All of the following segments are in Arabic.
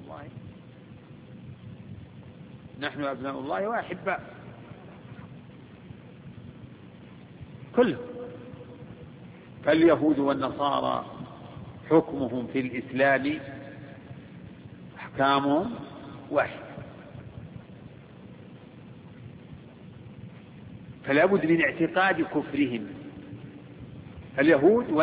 الله، نحن أبناء الله وأحباء كلهم. فاليهود والنصارى حكمهم في الإسلام أحكامهم واحد، فلا بد من اعتقاد كفرهم. اليهود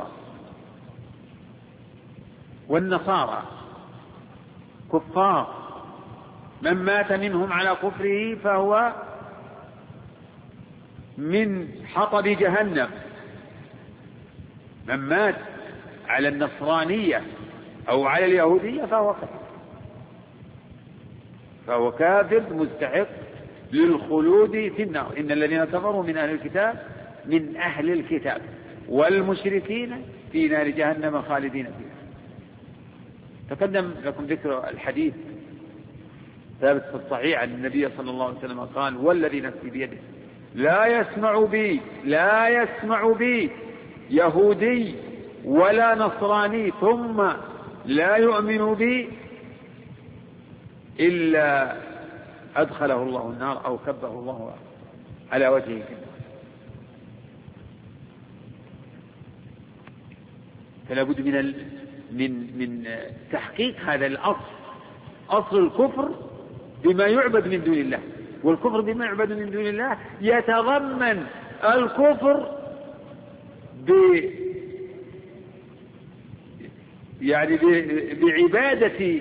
والنصارى كفار، من مات منهم على كفره فهو من حطب جهنم، من مات على النصرانية أو على اليهودية فهو كافر مستحق للخلود في النار. إن الذين كفروا من أهل الكتاب والمشركين في نار جهنم خالدين فيها. تقدم لكم ذكر الحديث ثابت في الصحيح عن النبي صلى الله عليه وسلم قال: والذي نفسي بيده لا يسمع بي يهودي ولا نصراني ثم لا يؤمن بي إلا أدخله الله النار أو كبه الله على وجهه. فلا بد من تحقيق هذا الأصل، أصل الكفر بما يعبد من دون الله. والكفر بما يعبد من دون الله يتضمن الكفر بعبادة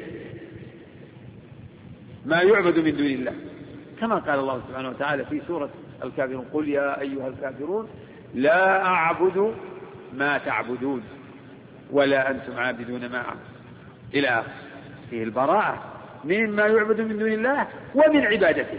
ما يعبد من دون الله، كما قال الله سبحانه وتعالى في سورة الكافرون: قل يا أيها الكافرون لا أعبد ما تعبدون ولا أنتم عابدون ما أعبد، إلى آخره. فيه البراءة مما يعبد من دون الله ومن عبادته.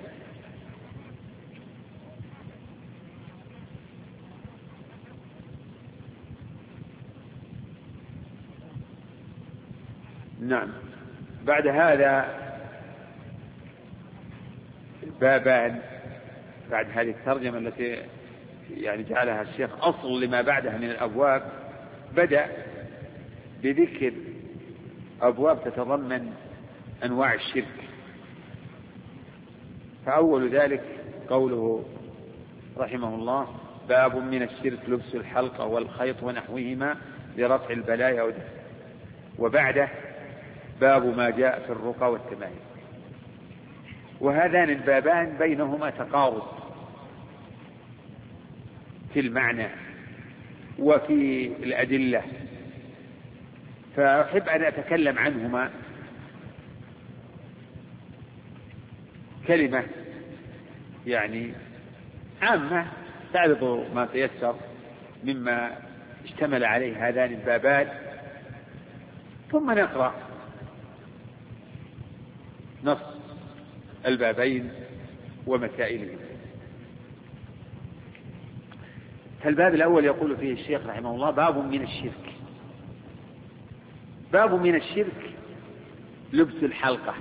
نعم. بعد هذا بابان، بعد هذه الترجمة التي جعلها الشيخ أصل لما بعدها من الأبواب، بدأ بذكر أبواب تتضمن أنواع الشرك. فأول ذلك قوله رحمه الله: باب من الشرك لبس الحلقة والخيط ونحوهما لرفع البلايا ودفعها. وبعده باب ما جاء في الرقى والتمائم. وهذان البابان بينهما تقارب في المعنى وفي الأدلة، فأحب أن أتكلم عنهما كلمة عامة تعرض ما تيسر مما اشتمل عليه هذان البابان، ثم نقرأ نص البابين ومسائلهم. فالباب الأول يقول فيه الشيخ رحمه الله: باب من الشرك. باب من الشرك لبس الحلقة،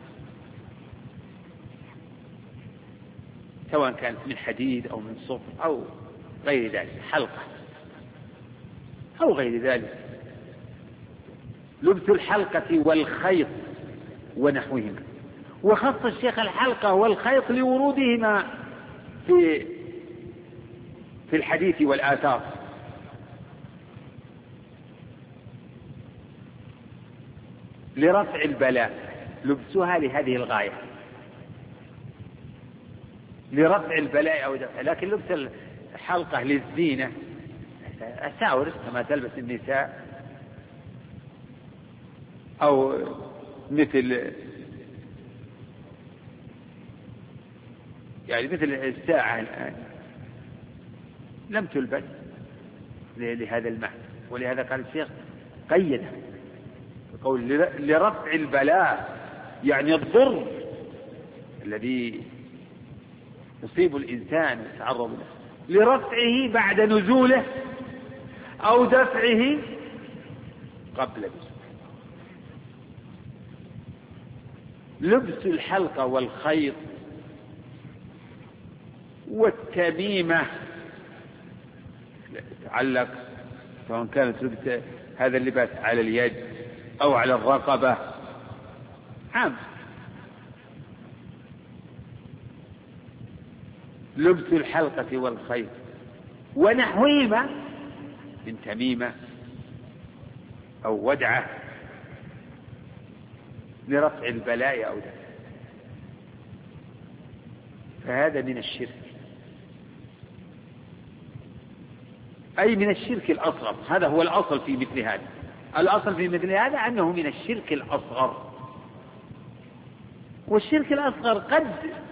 سواء كانت من حديد أو من صفر أو غير ذلك، حلقة أو غير ذلك. لبس الحلقة والخيط ونحوهما. وخص الشيخ الحلقة والخيط لورودهما في الحديث والآثار. لرفع البلاء، لبسها لهذه الغاية، لرفع البلاء أو دفع. لكن لبس الحلقة للزينة، أساور كما تلبس النساء، أو مثل مثل الساعة الآن لم تلبس لهذا المعنى. ولهذا قال الشيخ قيده بقول لرفع البلاء، الضر الذي يصيب الإنسان ويتعرض له، لرفعه بعد نزوله أو دفعه قبل نزوله. لبس الحلقة والخيط والتميمة تعلق، سواء كانت هذا اللباس على اليد أو على الرقبة عام. لبس الحلقة والخيط ونحوهما من تميمة أو ودعة لرفع البلاء أو دفع، فهذا من الشرك، أي من الشرك الأصغر. هذا هو الأصل في مثل هذا. الأصل في مثل هذا أنه من الشرك الأصغر. والشرك الأصغر قد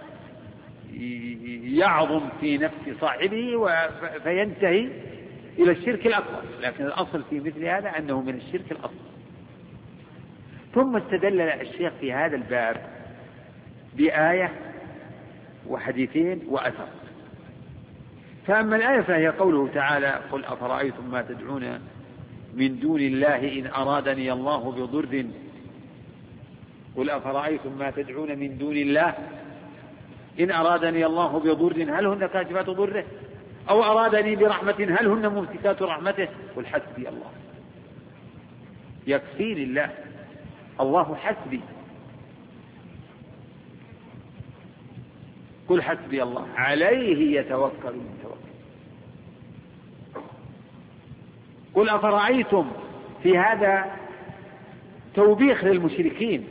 يعظم في نفس صاحبه فينتهي إلى الشرك الأكبر، لكن الأصل في مثل هذا أنه من الشرك الأصغر. ثم استدل الشيخ في هذا الباب بآية وحديثين وأثر. فأما الآية فهي قوله تعالى: قل أفرأيتم ما تدعون من دون الله إن أرادني الله بضر. قل أفرأيتم ما تدعون من دون الله إن أرادني الله بضر هل هن كاشفات ضره أو أرادني برحمة هل هن ممسكات رحمته. قل حسبي الله، يكفيني الله، الله حسبي. قل حسبي الله عليه يتوكل المتوكل. قل أفرأيتم في هذا توبيخ للمشركين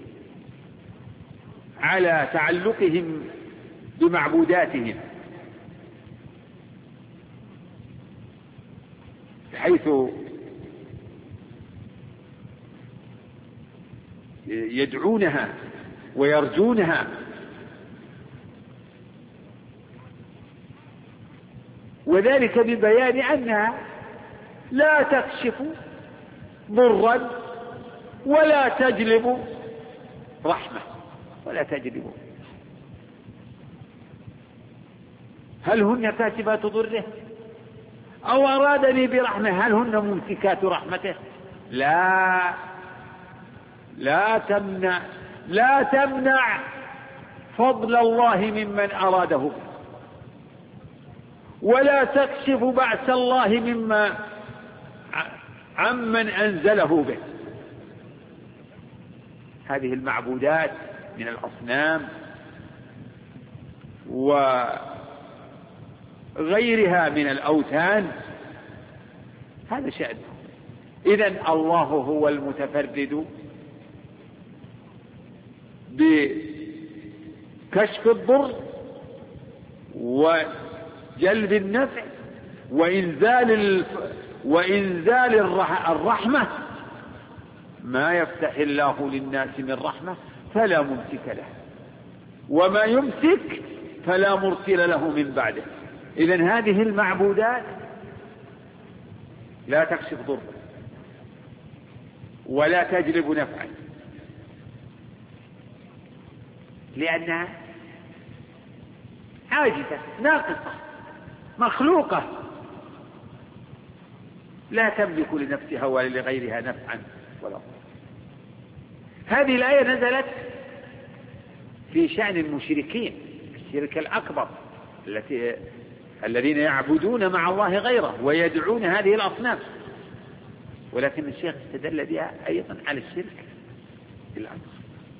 على تعلقهم بمعبوداتهم، حيث يدعونها ويرجونها، وذلك ببيان أنها لا تكشف ضرا ولا تجلب رحمة ولا تجلب. هل هن كاشفات ضره أو أرادني برحمة هل هن ممسكات رحمته. لا تمنع فضل الله ممن أراده، ولا تكشف بعث الله عمن أنزله به. هذه المعبودات من الأصنام وغيرها من الأوثان هذا شأنه. إذن الله هو المتفرد بكشف الضر وجلب النفع وإنزال الرحمة. ما يفتح الله للناس من رحمة فلا ممسك له، وما يمسك فلا مرسل له من بعده. إذن هذه المعبودات لا تكشف ضرا ولا تجلب نفعا، لأنها عاجزة ناقصة مخلوقة لا تملك لنفسها ولا لغيرها نفعا ولا ضرا. هذه الآية نزلت في شأن المشركين، الشرك الأكبر الذين يعبدون مع الله غيره ويدعون هذه الأصنام، ولكن الشيخ استدل بها أيضا على الشرك الأكبر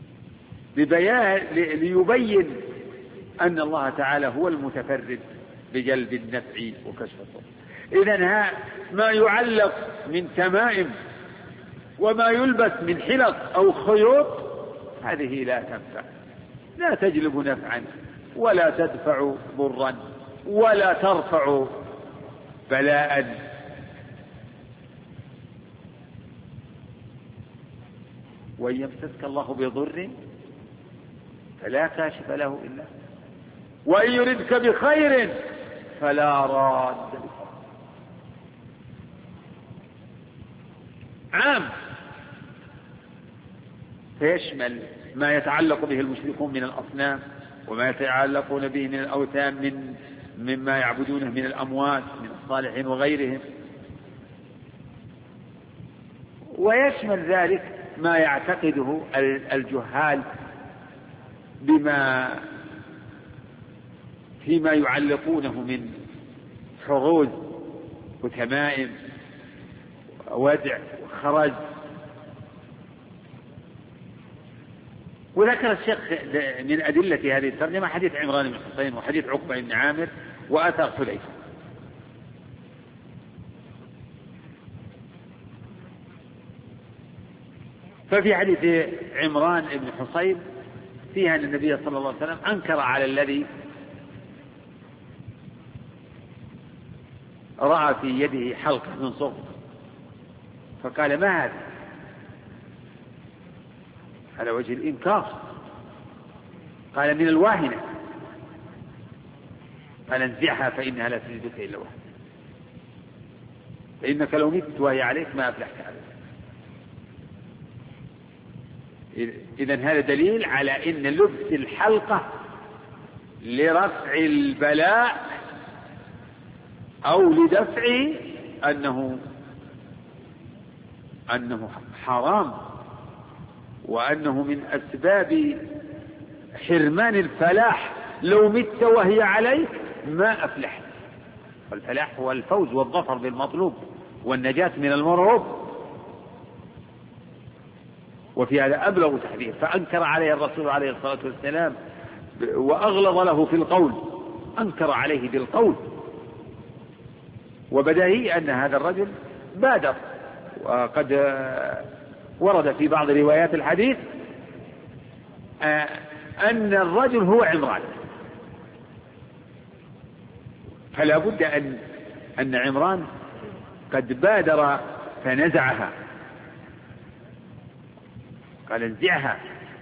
ليبين أن الله تعالى هو المتفرد بجلب النفع وكشف الضر. إذن ما يعلق من تمائم وما يلبس من حلق أو خيوط هذه لا تنفع، لا تجلب نفعا ولا تدفع ضرا ولا ترفع بلاء. وإن يمسسك الله بضر فلا كاشف له إلا، وإن يردك بخير فلا راد لفضله. عام فيشمل ما يتعلق به المشركون من الأصنام وما يتعلقون به من الأوثان مما يعبدونه من الأموات من الصالحين وغيرهم، ويشمل ذلك ما يعتقده الجهال فيما يعلقونه من حروز وتمائم وودع وخرز وذكر الشيخ من أدلة هذه الترجمة حديث عمران بن حسين وحديث عقبة بن عامر وأثر حذيفة. ففي حديث عمران بن حسين فيها أن النبي صلى الله عليه وسلم أنكر على الذي رأى في يده حلقة من صفر فقال ما هذا على وجه الإنكار. قال من الواهنة. قال انزعها فإنها لا تجدك إلا واحد فإنك لو مت وهي عليك ما أفلحت عليك. إذن هذا دليل على أن لبس الحلقة لرفع البلاء أو لدفع أنه حرام وأنه من أسباب حرمان الفلاح. لو مت وهي عليك ما أفلحت. والفلاح هو الفوز والظفر بالمطلوب والنجاة من المرعوب. وفي هذا أبلغ تحذير. فأنكر عليه الرسول عليه الصلاة والسلام وأغلظ له في القول. أنكر عليه بالقول. وبداهي أن هذا الرجل بادر. وقد ورد في بعض روايات الحديث أن الرجل هو عمران. فلا بد أن عمران قد بادر فنزعها. قال انزعها.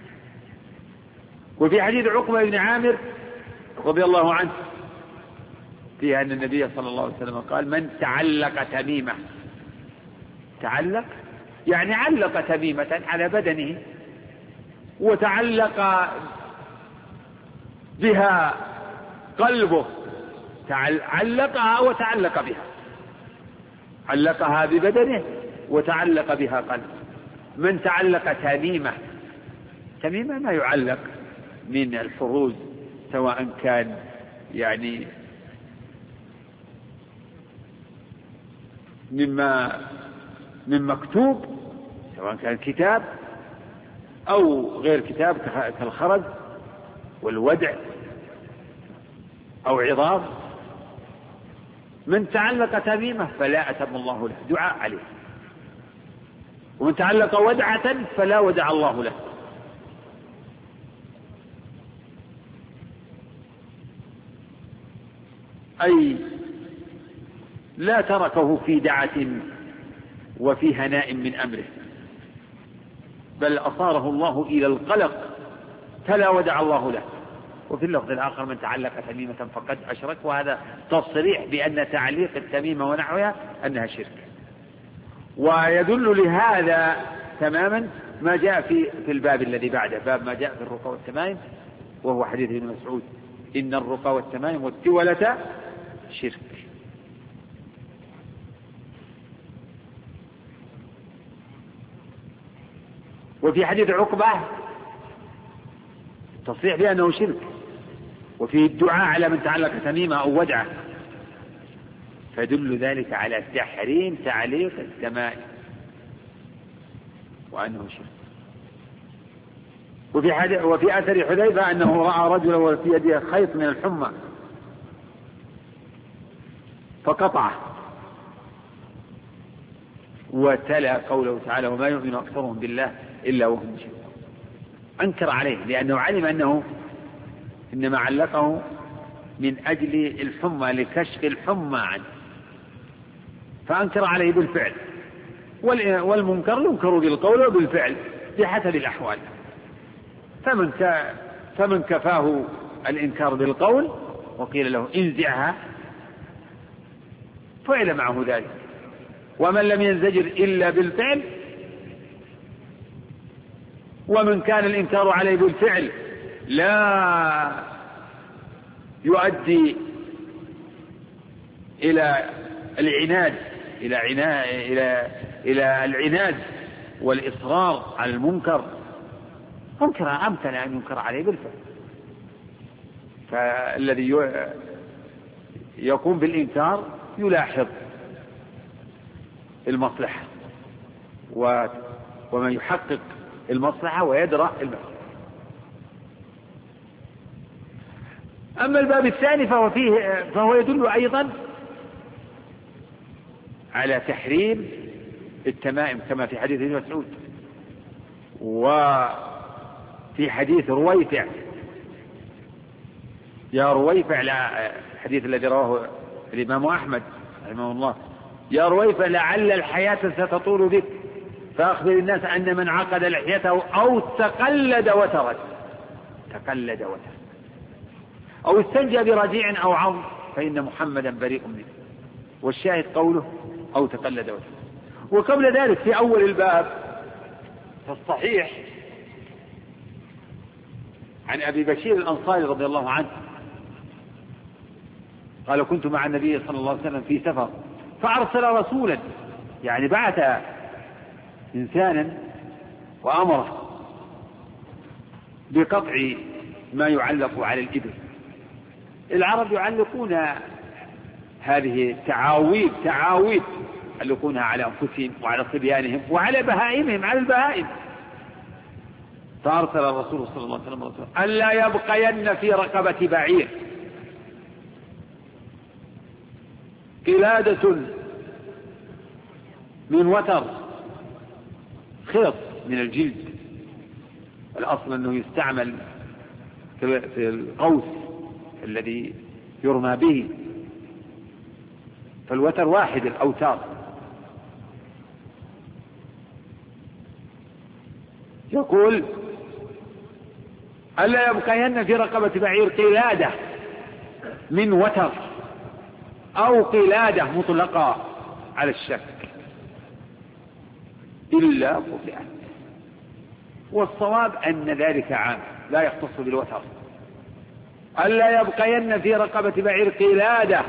وفي حديث عقبة بن عامر رضي الله عنه فيها أن النبي صلى الله عليه وسلم قال من تعلق تميمة. تعلق يعني علق تميمة على بدنه وتعلق بها قلبه. علقها وتعلق بها. علقها ببدنه وتعلق بها قلبه. من تعلق تميمة. تميمة ما يعلق من الحروز سواء كان يعني من مكتوب سواء كان كتاب أو غير كتاب كالخرز والودع أو عظام. من تعلق تميمة فلا أتم الله له دعاء عليه. ومن تعلق ودعة فلا ودع الله له. أي لا تركه في دعة وفي هناء من أمره بل أصاره الله إلى القلق فلا ودع الله له. وفي اللفظ الآخر من تعلق تميمة فقد أشرك. وهذا تصريح بأن تعليق التميمة ونحوها أنها شرك. ويدل لهذا تماما ما جاء في الباب الذي بعده باب ما جاء في الرقى والتمائم وهو حديث ابن مسعود إن الرقى والتمائم والتولة شرك. وفي حديث عقبة تصريح بأنه شرك وفيه الدعاء على من تعلق تميمة أو ودعة فيدل ذلك على تحريم تعليق التمائم وأنه شرك. وفي أثر حذيفة أنه رأى رجلا وفي يده خيط من الحمى فقطعه وتلا قوله تعالى وما يؤمن أكثرهم بالله إلا وهم مشركون. أنكر عليه لأنه علم أنه إنما علقه من أجل الحمى لكشف الحمى عنه فأنكر عليه بالفعل. والمنكر ينكر بالقول وبالفعل بحسب الأحوال. فمن كفاه الإنكار بالقول وقيل له انزعها فعل معه ذلك. ومن لم ينزجر إلا بالفعل ومن كان الإنكار عليه بالفعل لا يؤدي إلى العناد إلى العناد والإصرار على المنكر أمكن أن ينكر عليه بالفعل. فالذي يقوم بالإنكار يلاحظ المصلحة ومن يحقق المصلحة ويدرأ المصلحة. أما الباب الثاني فهو يدل أيضا على تحريم التمائم كما في حديث ابن مسعود، وفي حديث رويفع، يا رويفع، الحديث الذي رواه الإمام أحمد رحمه الله، يا رويفع لعل الحياة ستطول بك فأخبر الناس أن من عقد لحيته أو تقلد وترك أو استنجى برجيع أو عظم فإن محمدا بريء منه. والشاهد قوله أو تقلد وترك. وقبل ذلك في أول الباب في الصحيح عن أبي بشير الأنصاري رضي الله عنه قال كنت مع النبي صلى الله عليه وسلم في سفر فأرسل رسولا، يعني بعث إنسانا وأمره بقطع ما يعلق على الإبل. العرب يعلقون هذه التعاويذ يعلقونها على أنفسهم وعلى صبيانهم وعلى بهائمهم، على البهائم. فأرسل الرسول صلى الله عليه وسلم ألا يبقين في رقبة بعير قلادة من وتر، خيط من الجلد، الأصل أنه يستعمل في القوس الذي يرمى به، فالوتر واحد الأوتار. يقول ألا يبقين في رقبة بعير قلادة من وتر أو قلادة مطلقة على الشك إلا قطعت. والصواب أن ذلك عام لا يختص بالوتر. ألا يبقين في رقبة بعير قلادة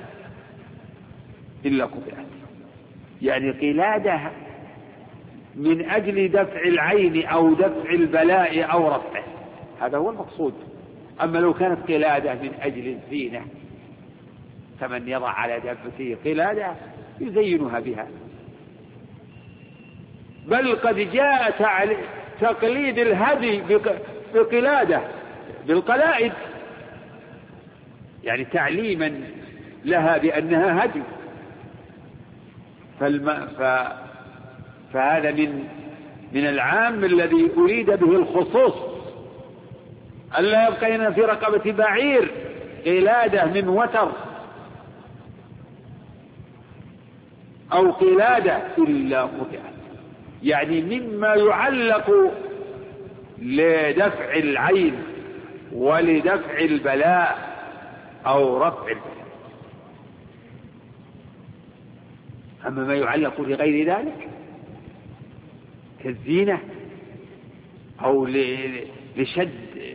إلا قطعت، يعني قلادة من أجل دفع العين أو دفع البلاء أو رفعه، هذا هو المقصود. أما لو كانت قلادة من أجل الزينة فمن يضع على دابته قلادة يزينها بها، بل قد جاء تقليد الهدي بقلادة بالقلائد، يعني تعليما لها بأنها هدي. فهذا من العام الذي أريد به الخصوص. ألا يبقين في رقبة بعير قلادة من وتر أو قلادة إلا قطعت، يعني مما يعلق لدفع العين ولدفع البلاء أو رفع البلاء. أما ما يعلق لغير ذلك كالزينة أو لشد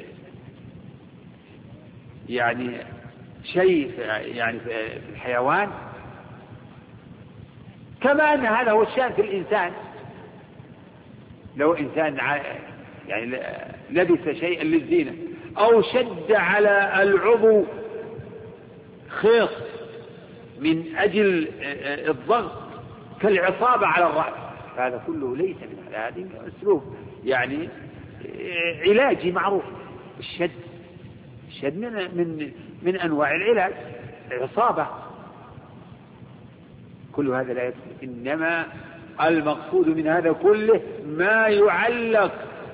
يعني شيء يعني في الحيوان، كما أن هذا هو الشأن في الإنسان. لو إنسان يعني لبس شيئا للزينة أو شد على العضو خيط من أجل الضغط كالعصابة على الرأس، هذا كله ليس من هذا أسلوب يعني علاجي معروف. الشد من أنواع العلاج، العصابة، كل هذا لا يدخل. إنما المقصود من هذا كله ما يعلق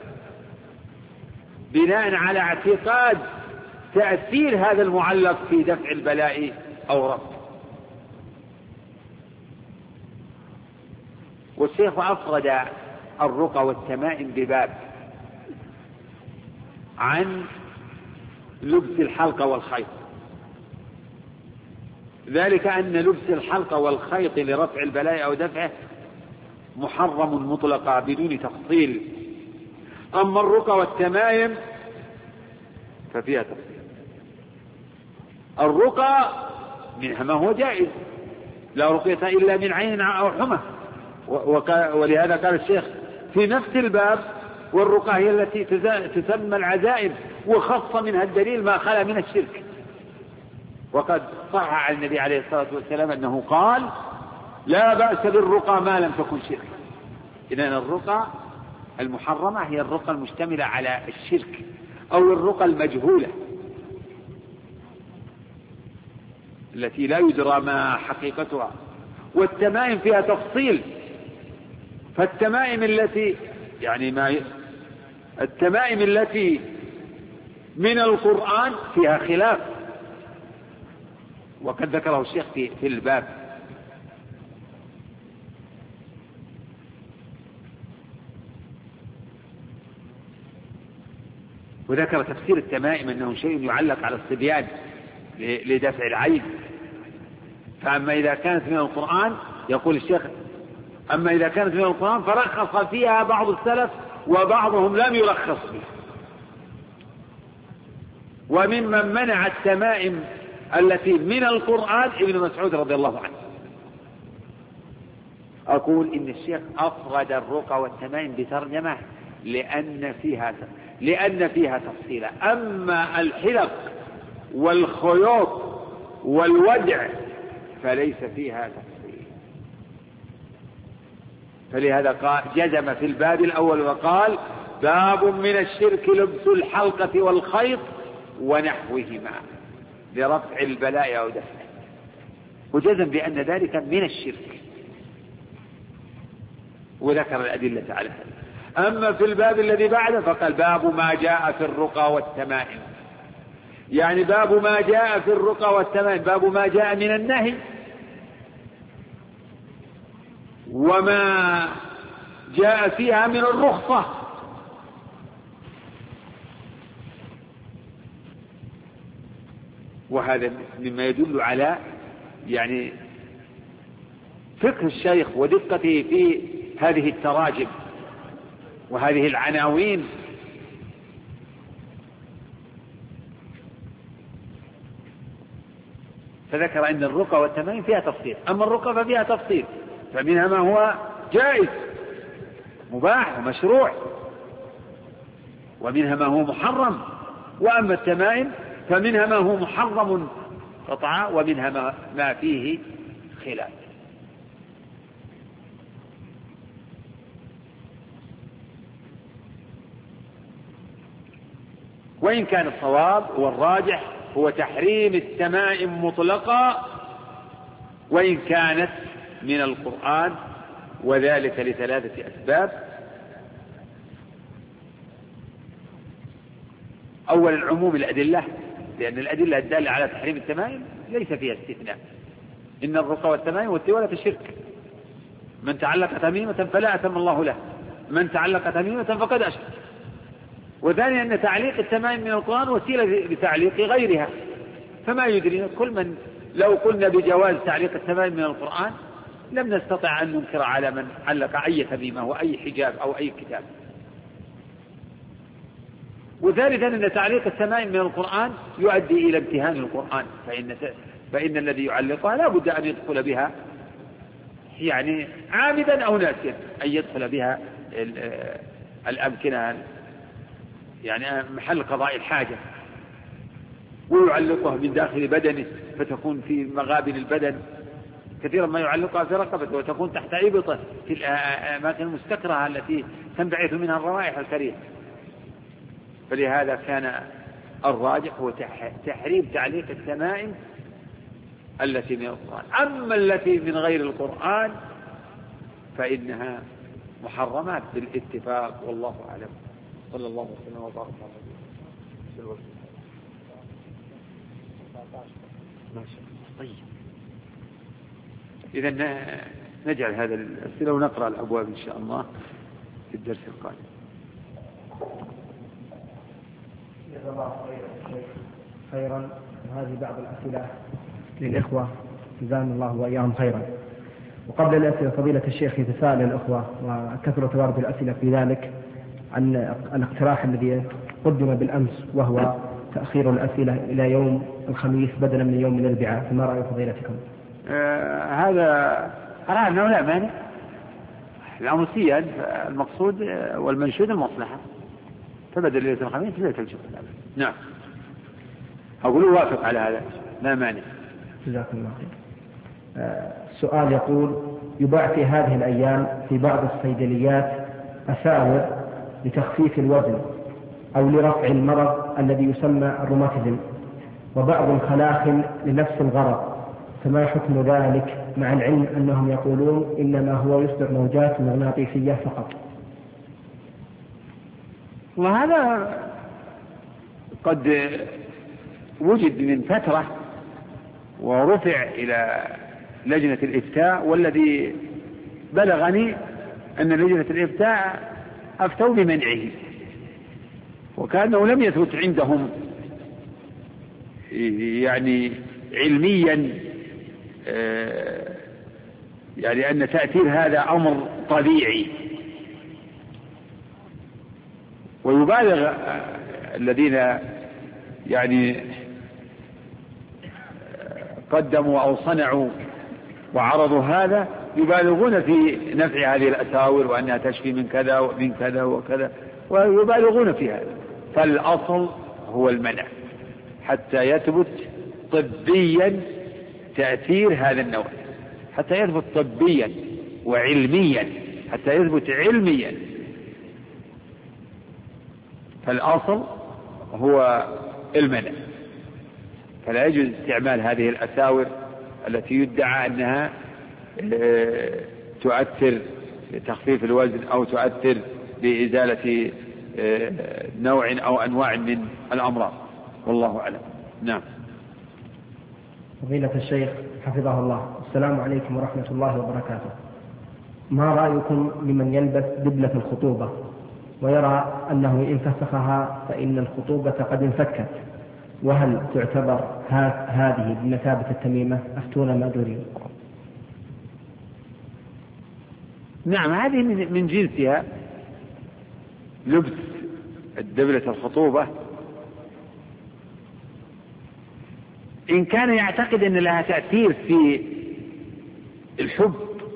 بناء على اعتقاد تأثير هذا المعلق في دفع البلاء أو رفع. والشيخ أفرد الرقى والتمائم بباب عن لبس الحلقة والخيط، ذلك أن لبس الحلقة والخيط لرفع البلاء أو دفعه محرم مطلقا بدون تفصيل. أما الرقى والتمائم ففيها تفصيل. الرقى منها ما هو جائز، لا رقية إلا من عين أو حمى، ولهذا قال الشيخ في نفس الباب والرقى هي التي تسمى العزائم، وخص منها الدليل ما خلا من الشرك. وقد صح عن النبي عليه الصلاة والسلام أنه قال لا بأس بالرقى ما لم تكن شرك. إذن الرقى المحرمة هي الرقى المشتملة على الشرك أو الرقى المجهولة، التي لا يدرى ما حقيقتها، والتمائم فيها تفصيل. فالتمائم التي التمائم التي من القرآن فيها خلاف، وقد ذكره الشيخ في الباب. وذكر تفسير التمائم أنه شيء يعلق على الصبيان لدفع العين. فأما إذا كانت من القرآن، يقول الشيخ، أما إذا كانت من القرآن فرخص فيها بعض السلف وبعضهم لم يرخص فيها. وممن منع التمائم التي من القرآن ابن مسعود رضي الله عنه. أقول إن الشيخ أفرد الرقى والتمائم بترجمة لأن فيها تفصيلا. أما الحلق والخيوط والودع فليس فيها تفصيل. فلهذا قال جزم في الباب الأول وقال: باب من الشرك لبس الحلقة والخيط ونحوهما لرفع البلاء أو دفعه، وجزم بأن ذلك من الشرك، وذكر الأدلة على هذا. أما في الباب الذي بعده فقال: باب ما جاء في الرقى والتمائم، يعني باب ما جاء في الرقى والتمائم، باب ما جاء من النهي وما جاء فيها من الرخصة. وهذا مما يدل على فقه الشيخ ودقته في هذه التراجم وهذه العناوين. فذكر أن الرقى والتمائم فيها تفصيل. أما الرقى ففيها تفصيل، فمنها ما هو جائز مباح ومشروع، ومنها ما هو محرم. وأما التمائم فمنها ما هو محرم قطعا، ومنها ما فيه خلاف. وإن كان الصواب والراجح هو تحريم التمائم مطلقا وإن كانت من القرآن، وذلك لثلاثة أسباب. أولا عموم الأدلة، لأن الأدلة الدالة على تحريم التمائم ليس فيها استثناء. إن الرقى والتمائم والتوالة شرك، من تعلق تميمة فلا أتم الله له، من تعلق تميمة فقد أشرك. وثانيا أن تعليق التمائم من القرآن وسيلة لتعليق غيرها، فما يدري لو قلنا بجواز تعليق التمائم من القرآن لم نستطع أن ننكر على من علق أي تميمة وأي حجاب أو أي كتاب. وثالثا أن تعليق التمائم من القرآن يؤدي إلى امتهان القرآن، فإن الذي يعلقها لا بد أن يدخل بها عامدا أو ناسيا، أن يدخل بها الأمكنة محل قضاء الحاجة، ويعلقها من داخل بدنه فتكون في مغابن البدن. كثيرا ما يعلقها في رقبته وتكون تحت إبطه في الأماكن المستكرهة التي تنبعث منها الروائح الكريهة. فلهذا كان الراجح هو تحريم تعليق التمائم التي من القرآن. أما التي من غير القرآن فإنها محرمات بالاتفاق، والله أعلم. صلى الله وسلم وبارك على نبينا. طيب، إذن نجعل هذا الأسئلة ونقرأ الأبواب إن شاء الله في الدرس القادم. جزا الله خيرا. هذه بعض الأسئلة للإخوة جزاهم الله وإياهم خيرا. وقبل الأسئلة فضيلة الشيخ يتساءل الإخوة وكثرة توارد الأسئلة في ذلك عن الاقتراح الذي قدم بالأمس، وهو تأخير الأسئلة إلى يوم الخميس بدلا من يوم الأربعاء، فما رأي فضيلتكم؟ هذا أرى أنه لا مانع، الأمسية المقصود والمنشود المصلحة، فبدل ليلة الخميس ليلة الجمعة. نعم، أقول وافق على هذا، لا مانع. جزاكم الله خير. السؤال يقول: يباع في هذه الأيام في بعض الصيدليات أساور لتخفيف الوزن أو لرفع المرض الذي يسمى الروماتيزم، وبعض الخلاخل لنفس الغرض، فما حكم ذلك مع العلم أنهم يقولون إنما هو يصدر موجات مغناطيسية فقط؟ وهذا قد وجد من فترة ورفع إلى لجنة الإفتاء، والذي بلغني أن لجنة الإفتاء أفتوا بمنعه، وكأنه لم يثبت عندهم يعني علميا يعني أن تأثير هذا أمر طبيعي. ويبالغ الذين يعني قدموا أو صنعوا وعرضوا هذا، يبالغون في نفع هذه الأساور وأنها تشفي من كذا ومن كذا وكذا، ويبالغون في هذا. فالأصل هو المنع حتى يثبت طبيا تأثير هذا النوع، حتى يثبت طبيا وعلميا، حتى يثبت علميا. فالأصل هو المنع. فلا يجوز استعمال هذه الأساور التي يدعى أنها تؤثر بتخفيف الوزن أو تؤثر بإزالة نوع أو أنواع من الأمراض، والله أعلم. نعم. فضيلة الشيخ حفظه الله، السلام عليكم ورحمة الله وبركاته. ما رأيكم لمن يلبس دبلة الخطوبة ويرى أنه إن فسخها فإن الخطوبة قد انفكت، وهل تعتبر هذه بمثابة التميمة؟ أفتونا ما دورين. نعم، هذه من جنسها لبس الدبلة الخطوبة، إن كان يعتقد أن لها تأثير في الحب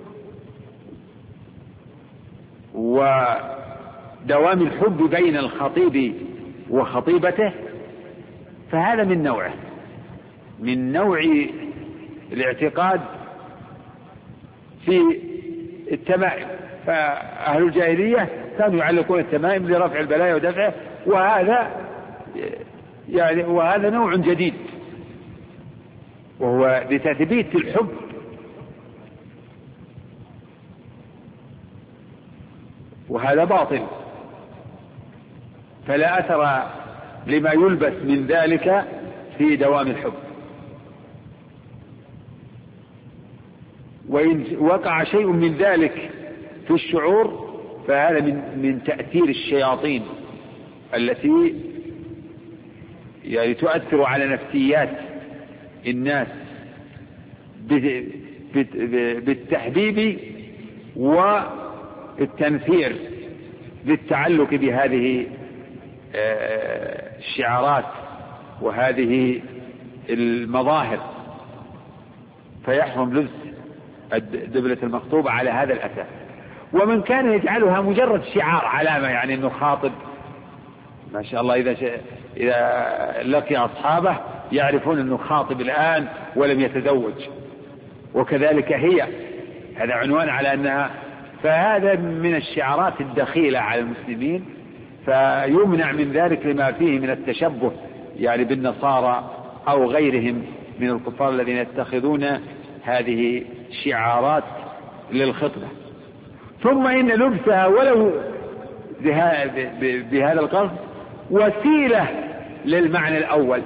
ودوام الحب بين الخطيب وخطيبته، فهذا من نوع الاعتقاد في التمائم. فأهل الجاهلية كانوا يعلقون التمائم لرفع البلايا ودفعه، وهذا نوع جديد، وهو لتثبيت الحب. وهذا باطل، فلا أثر لما يلبس من ذلك في دوام الحب. وإن وقع شيء من ذلك في الشعور فهذا من تأثير الشياطين التي يعني تؤثر على نفسيات الناس بالتحبيب والتنفير بالتعلق بهذه الشعارات وهذه المظاهر، فيحرم لبس الدبلة المخطوبة على هذا الأساس. ومن كان يجعلها مجرد شعار علامة، يعني أنه خاطب ما شاء الله، إذا لقي أصحابه يعرفون أنه خاطب الآن ولم يتزوج، وكذلك هي، هذا عنوان على أنها، فهذا من الشعارات الدخيلة على المسلمين، فيمنع من ذلك لما فيه من التشبه يعني بالنصارى أو غيرهم من الكفار الذين يتخذون هذه شعارات للخطبة. ثم إن لبسها ولو بهذا القصد وسيلة للمعنى الأول،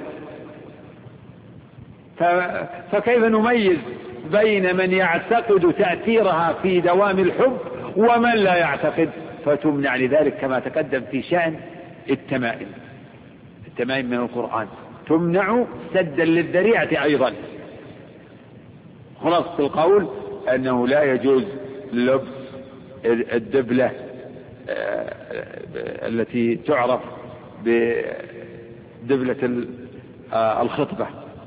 فكيف نميز بين من يعتقد تأثيرها في دوام الحب ومن لا يعتقد؟ فتمنع لذلك كما تقدم في شأن التمائم من القرآن تمنع سدا للذريعة أيضا. خلاصة القول أنه لا يجوز لبس الدبلة التي تعرف بدبلة الخطبة.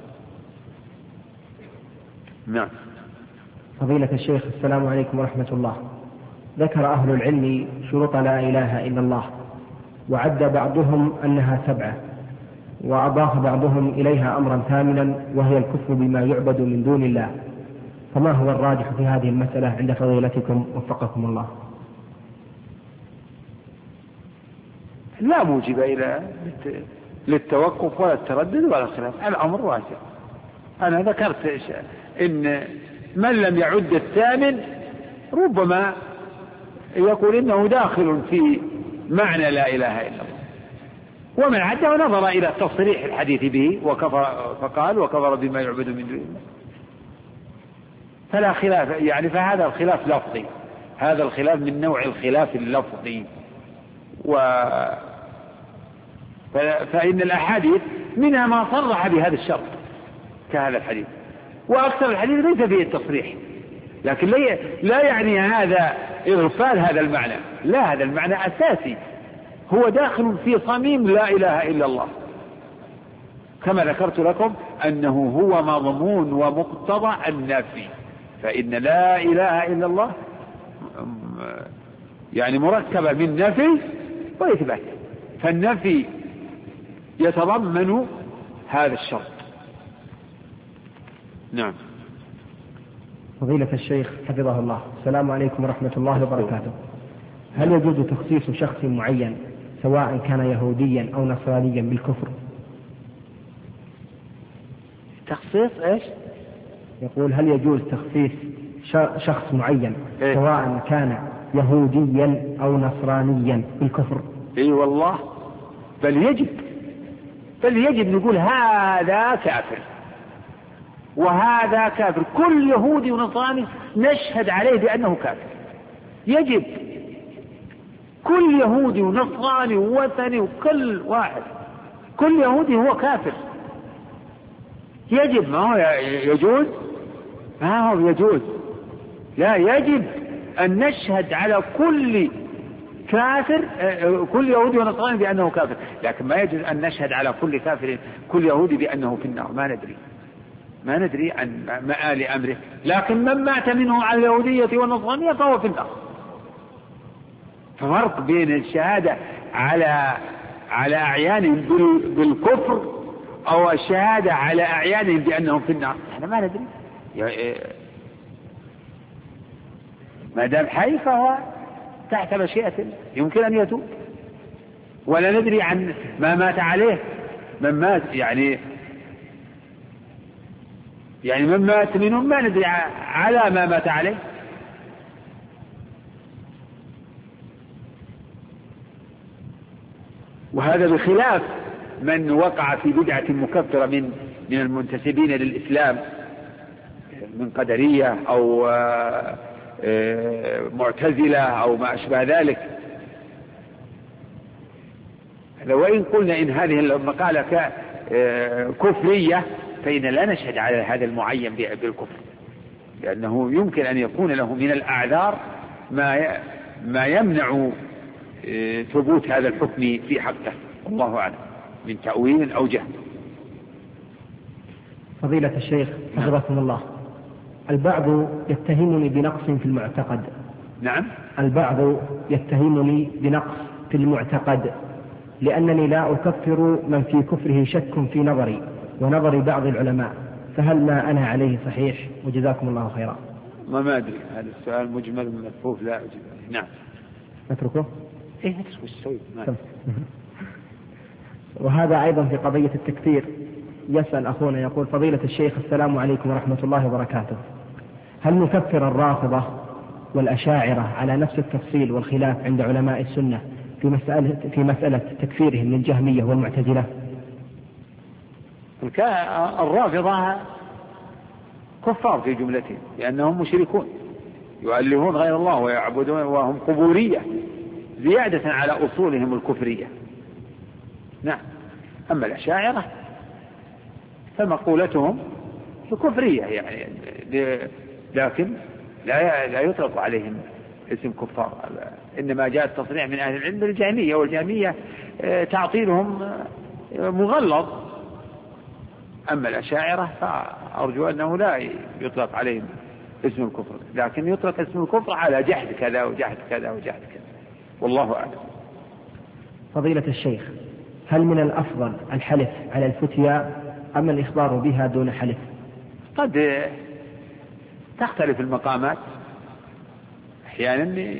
نعم. فضيلة الشيخ السلام عليكم ورحمة الله. ذكر أهل العلم شروط لا إله إلا الله، وعد بعضهم أنها 7، وأضاف بعضهم إليها أمرا ثامنا وهي الكفر بما يعبد من دون الله، فما هو الراجح في هذه المسألة عند فضيلتكم وفقكم الله؟ لا موجب إلى للتوقف ولا التردد ولا الخلاف، الأمر واسع. أنا ذكرت إن من لم يعد الثامن ربما يقول إنه داخل في معنى لا إله إلا الله، ومن عده نظر إلى تصريح الحديث به وكفر، فقال وكفر بما يعبد من دون الله. فلا خلاف يعني، فهذا الخلاف لفظي، هذا الخلاف من نوع الخلاف اللفظي. فإن الأحاديث منها ما صرح بهذا الشرط كهذا الحديث، وأكثر الحديث ليس فيه التصريح، لكن لا يعني هذا إغفال هذا المعنى، لا، هذا المعنى أساسي، هو داخل في صميم لا إله إلا الله، كما ذكرت لكم أنه هو مضمون ومقتضى النفي. فإن لا إله إلا الله يعني مركبة من نفي وإثبات، فالنفي يتضمن هذا الشرط. نعم. فضيلة الشيخ حفظه الله، السلام عليكم ورحمة الله وبركاته. هل يجوز تخصيص شخص معين سواء كان يهوديا أو نصرانيا بالكفر؟ تخصيص إيش؟ يقول هل يجوز تخصيص شخص معين سواء كان يهوديا أو نصرانيا بالكفر؟ اي والله، بل يجب نقول هذا كافر وهذا كافر، كل يهودي ونصراني نشهد عليه بأنه كافر، يجب كل يهودي ونصراني ووثني وكل واحد، كل يهودي هو كافر، يجب، ما هو يجوز، ما هو يجوز، لا، يجب أن نشهد على كل كافر، كل يهودي ونصراني بأنه كافر، لكن ما يجوز أن نشهد على كل كافر كل يهودي بأنه في النار، ما ندري عن مآل أمره، لكن من مات منه على اليهودية والنصرانية فهو في النار. فرق بين الشهادة على أعيانهم بالكفر أو الشهادة على أعيانهم بأنهم في النار، احنا ما ندري، ما دام حي فهو تحت مشيئة الله، يمكن أن يتوب، ولا ندري عن ما مات عليه، من مات يعني من مات منهم ما ندري على ما مات عليه. وهذا بخلاف من وقع في بدعة مكفرة من المنتسبين للإسلام من قدرية أو معتزلة أو ما أشبه ذلك. وإن قلنا إن هذه المقالة كفرية فإن لا نشهد على هذا المعين بالكفر، لأنه يمكن أن يكون له من الأعذار ما يمنع ثبوت هذا الحكم في حقه، الله أعلم، من تأويل أو جهل. فضيلة الشيخ حفظكم الله، البعض يتهمني بنقص في المعتقد. نعم. البعض يتهمني بنقص في المعتقد لأنني لا أكفر من في كفره شك في نظري ونظر بعض العلماء، فهل ما أنا عليه صحيح؟ وجزاكم الله خيرا. ما أدري، هذا السؤال مجمل ملفوف لا أجيب. نعم. نتركه؟ إيه نتركه السوي. وهذا أيضا في قضية التكفير، يسأل أخونا يقول فضيلة الشيخ السلام عليكم ورحمة الله وبركاته، هل نكفر الرافضة والأشاعرة على نفس التفصيل والخلاف عند علماء السنة في مسألة تكفيرهم للجهمية والمعتزلة؟ الرافضة كفار في جملتهم لأنهم مشركون يؤلهون غير الله ويعبدون وهم قبورية زيادة على أصولهم الكفرية. نعم. أما الأشاعرة فمقولتهم كفرية يعني، لكن لا يطلق عليهم اسم كفار، إنما جاء التصريح من أهل العلم بالجهمية، والجهمية تعطيلهم مغلظ. أما الأشاعرة فأرجو أنه لا يطلق عليهم اسم الكفر، لكن يطلق اسم الكفر على جحد كذا وجحد كذا وجحد كذا، والله أعلم. فضيلة الشيخ، هل من الأفضل الحلف على الفتيا أم الإخبار بها دون حلف؟ قد تختلف المقامات، أحيانا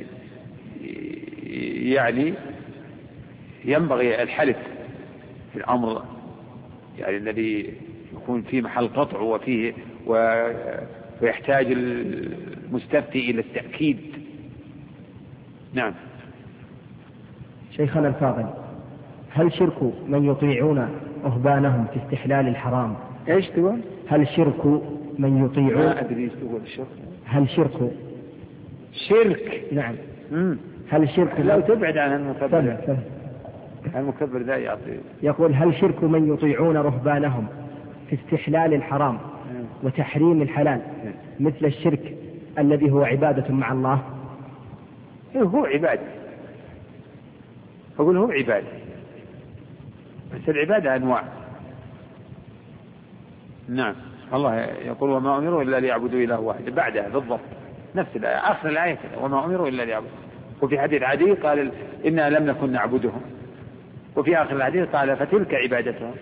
يعني ينبغي الحلف في الأمر يعني الذي يكون فيه محل قطع ويحتاج المستفتي إلى التأكيد. نعم. شيخنا الفاضل، هل شرك من يطيعون رهبانهم في استحلال الحرام؟ ايش تقول؟ هل شرك من يطيعون؟ ما أدري ايش تقول الشرك. هل شرك؟ شرك. نعم. هل شرك لو تبعد عن المكبر. المكبر ذا يعطي. يقول هل شرك من يطيعون رهبانهم في استحلال الحرام وتحريم الحلال مثل الشرك الذي هو عبادة مع الله؟ هو عبادة، أقول هو عبادة، بس العبادة أنواع. نعم. الله يقول وما أمروا إلا ليعبدوا إله واحد، بعدها بالضبط نفس الآية، آخر الآية وما أمروا إلا ليعبدوا. وفي حديث عدي قال إنا لم نكن نعبدهم، وفي آخر الحديث قال فتلك عبادتهم.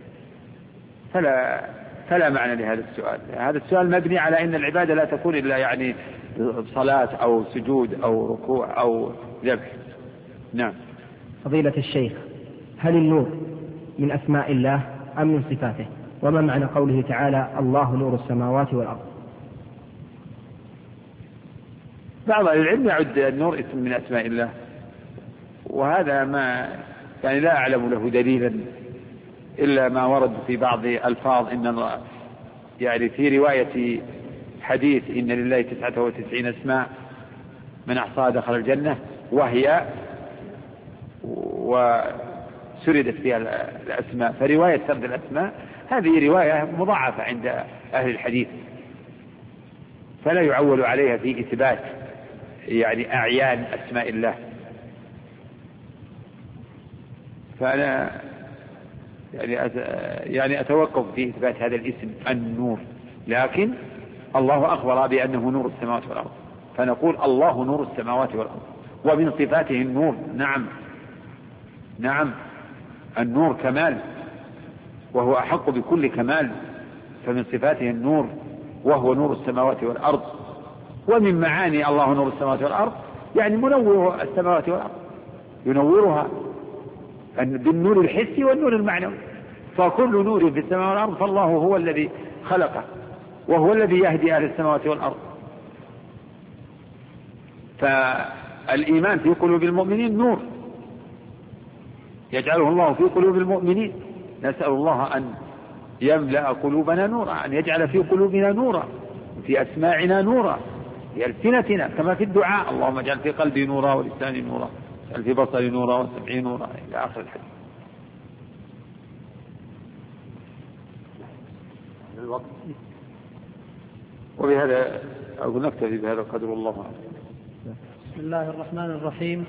فلا معنى لهذا السؤال. هذا السؤال مبني على أن العبادة لا تكون إلا يعني صلاة أو سجود أو ركوع أو ذبح. نعم. فضيلة الشيخ، هل النور من أسماء الله أم من صفاته؟ وما معنى قوله تعالى الله نور السماوات والأرض؟ بعض العلم يعد النور اسم من أسماء الله، وهذا ما يعني لا أعلم له دليلا إلا ما ورد في بعض ألفاظ. إن الله يعني في رواية حديث إن لله 99 اسماء من أحصاها دخل الجنة، وسردت فيها الأسماء. فرواية سرد الأسماء هذه رواية مضاعفة عند أهل الحديث، فلا يعول عليها في إثبات يعني أعيان أسماء الله. فأنا يعني أتوقف في إثبات هذا الاسم النور، لكن الله أخبر بأنه نور السماوات والأرض، فنقول الله نور السماوات والأرض. ومن صفاته النور. نعم النور كمال، وهو أحق بكل كمال، فمن صفاته النور وهو نور السماوات والأرض. ومن معاني الله نور السماوات والأرض يعني منور السماوات والأرض، ينورها بالنور الحسي والنور المعنوي. فكل نور في السماوات والأرض فالله هو الذي خلقه، وهو الذي يهدي أهل السماوات والأرض. فالإيمان في قلوب المؤمنين نور يجعله الله في قلوب المؤمنين. نسأل الله أن يملأ قلوبنا نورا، أن يجعل في قلوبنا نورا، في أسماعنا نورا، في ألسنتنا، كما في الدعاء اللهم اجعل في قلبي نورا ولساني نورا، اجعل في بصري نورا وسمعي نورا، إلى آخر الحديث. وبهذا أقول نكتفي بهذا القدر، الله أعلم. بسم الله الرحمن الرحيم.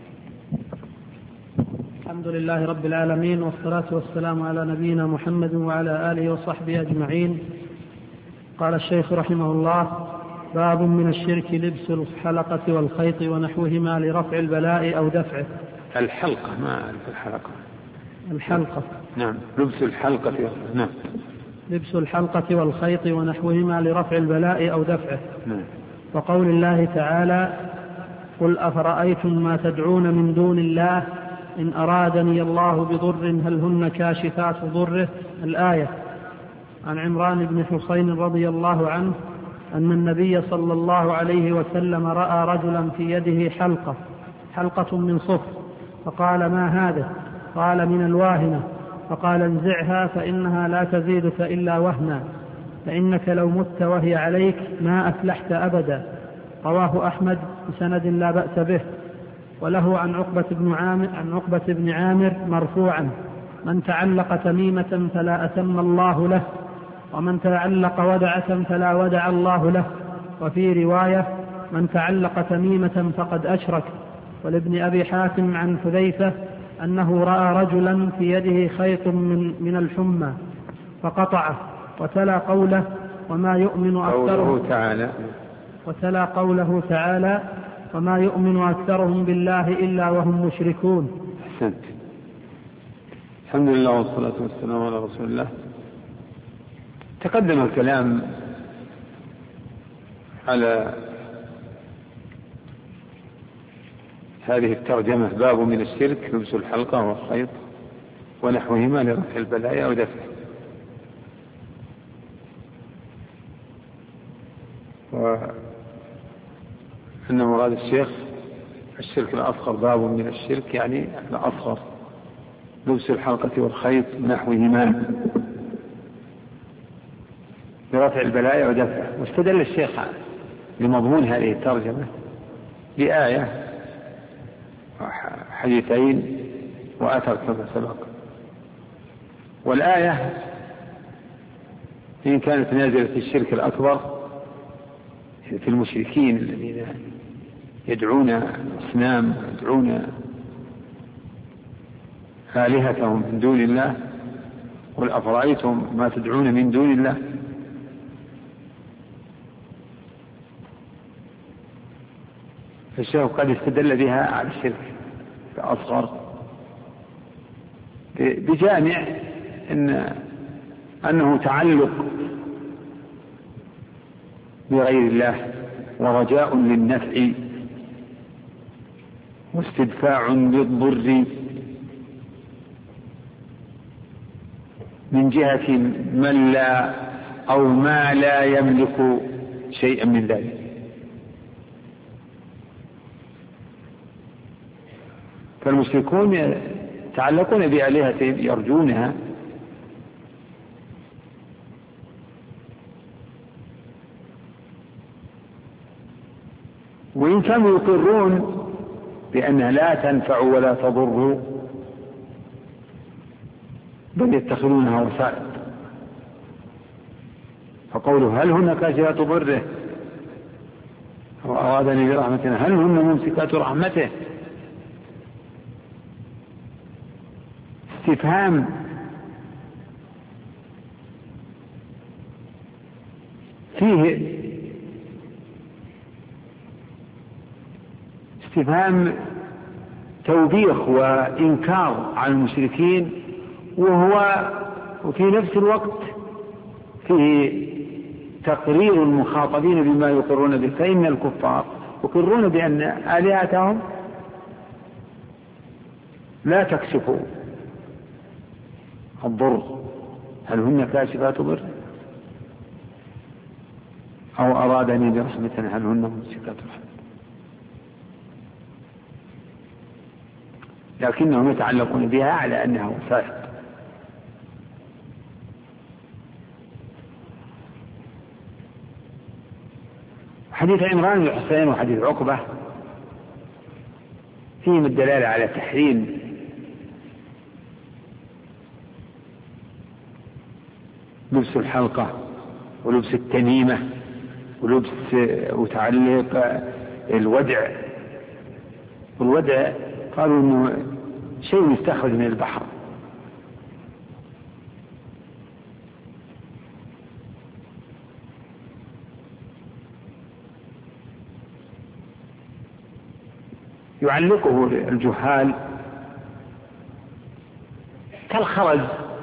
الحمد لله رب العالمين، والصلاة والسلام على نبينا محمد وعلى آله وصحبه أجمعين. قال الشيخ رحمه الله: باب من الشرك لبس الحلقة والخيط ونحوهما لرفع البلاء أو دفعه. الحلقة ما الحلقة. الحلقة. نعم. لبس الحلقة. نعم. لبس الحلقة والخيط ونحوهما لرفع البلاء أو دفعه. نعم. وقول الله تعالى: قل أفرأيتم ما تدعون من دون الله إن أرادني الله بضر هل هن كاشفات ضره. الآية. عن عمران بن حسين رضي الله عنه أن النبي صلى الله عليه وسلم رأى رجلا في يده حلقة من صفر، فقال: ما هذا؟ قال: من الواهنة. فقال: انزعها فإنها لا تزيدك إلا وهنا، فإنك لو مت وهي عليك ما أفلحت أبدا. رواه أحمد بسند لا بأس به. وله عن عقبة بن عامر مرفوعا: من تعلق تميمة فلا أتم الله له، ومن تعلق ودعة فلا ودع الله له. وفي رواية: من تعلق تميمة فقد أشرك. ولابن أبي حاتم عن حذيفة أنه رأى رجلا في يده خيط من الحمى فقطعه، وتلا قوله: وما يؤمن أكثرهم بالله إلا وهم مشركون. أحسنت. الحمد لله والصلاة والسلام على رسول الله. تقدم الكلام على هذه الترجمة: باب من الشرك لبس الحلقة والخيط ونحوهما لرفع البلاء أو دفعه. وأن مراد الشيخ الشرك الأصغر باب من الشرك يعني الأصغر، لبس الحلقة والخيط نحوهما برفع البلاء ودفعه. واستدل الشيخ لمضمون هذه الترجمة بآية حديثين وأثر كما سبق. والآية إن كانت نازلة في الشرك الأكبر في المشركين الذين يدعون أصنام يدعون آلهتهم من دون الله، قل أفرأيتم ما تدعون من دون الله فالشيخ قد استدل بها على الشرك الأصغر بجامع أنه تعلق بغير الله ورجاء للنفع واستدفاع للضر من جهة من لا أو ما لا يملك شيئا من ذلك. فالمشركون يتعلقون بآلهتهم يرجونها وإن كانوا يقرون بأنها لا تنفع ولا تضر بل يتخذونها وسائل. فقوله هل هن كاشفات ضره وأرادني برحمتنا هل هن ممسكات رحمته استفهام فيه استفهام توبيخ وإنكار على المشركين، وفي نفس الوقت فيه تقرير المخاطبين بما يقرون به. فإن الكفار يقرون بأن آلهتهم لا تكشف الضر هل هن كاشفات ضر أو أرادني برحمة هل هن ممسكات رحمة، لكنهم يتعلقون بها على أنها وسائل. حديث عمران بن حسين وحديث عقبة فيهم الدلالة على تحريم لبس الحلقة ولبس التميمة ولبس وتعليق الودع. والودع قالوا انه شيء يستخرج من البحر، يعلقه الجهال كالخرز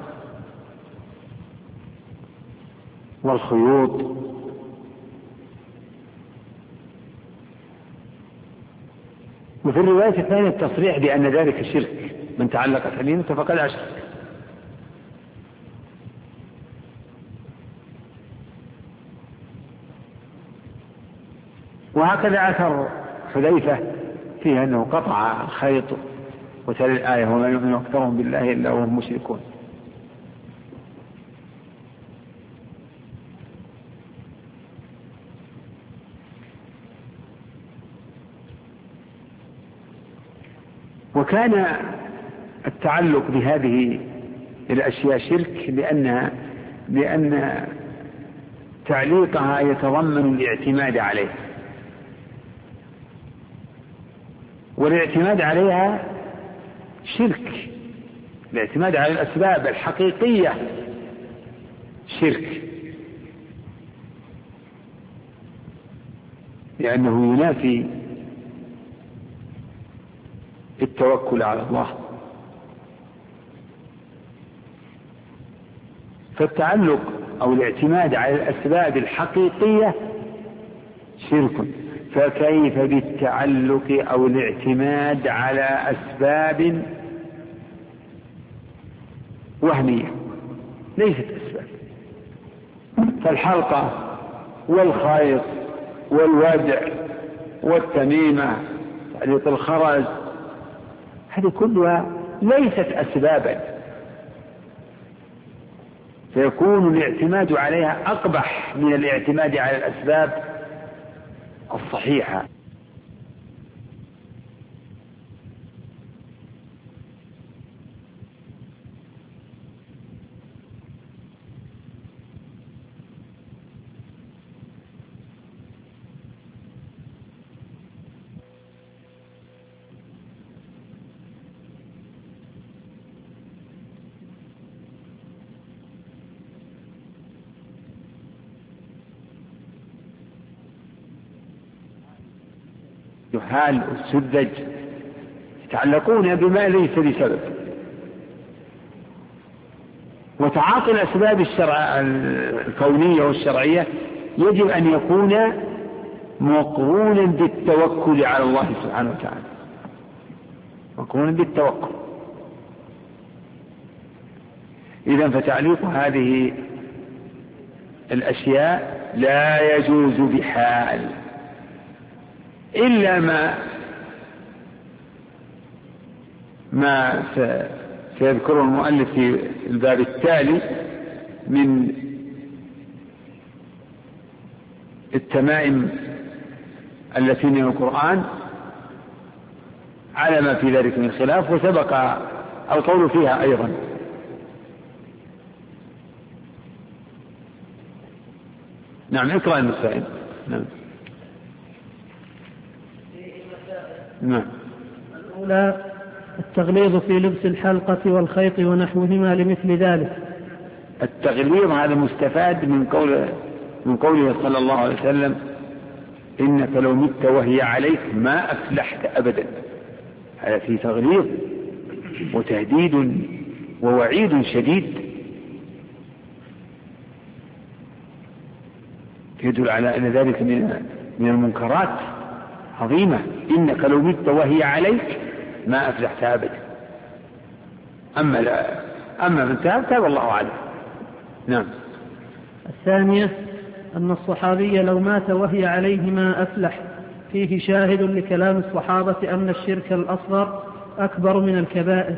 والخيوط. وفي الرواية الثانية التصريح بأن ذلك شرك، من تعلق تميمته فقد أشرك. وهكذا أثر حذيفة فيه أنه قطع الخيط وتل الآية وما يؤمن أكثرهم بالله إلا وهم مشركون. وكان التعلق بهذه الأشياء شرك لأن تعليقها يتضمن الاعتماد عليها، والاعتماد عليها شرك. الاعتماد على الأسباب الحقيقية شرك، لأنه ينافي التوكل على الله. فالتعلق أو الاعتماد على الأسباب الحقيقية شرك، فكيف بالتعلق أو الاعتماد على أسباب وهمية ليست أسباب؟ فالحلقة والخيط والودع والتميمة تعليق الخرز، هذه كلها ليست أسبابا، فيكون الاعتماد عليها أقبح من الاعتماد على الأسباب الصحيحة. جهال السذج يتعلقون بما ليس بسبب، وتعاطي الأسباب الكونية والشرعية يجب أن يكون مقرونا بالتوكل على الله سبحانه وتعالى، مقرونا بالتوكل. إذن فتعليق هذه الأشياء لا يجوز بحال، إلا ما سيذكره المؤلف في الباب التالي من التمائم التي من القرآن على ما في ذلك من خلاف، وسبق القول فيها أيضا. نعم، اقرأ المسائل. نعم. نعم. الأولى التغليظ في لبس الحلقة والخيط ونحوهما لمثل ذلك. التغليظ هذا مستفاد من قوله صلى الله عليه وسلم: إنك لو مت وهي عليك ما أفلحت أبدا. هذا فيه تغليظ وتهديد ووعيد شديد يدل على أن ذلك من المنكرات عظيمة. إنك لو مت وهي عليك ما أفلحت أبدا. أما من تاب والله أعلم. نعم. الثانية أن الصحابي لو مات وهي عليه ما أفلح، فيه شاهد لكلام الصحابة أن الشرك الأصغر أكبر من الكبائر.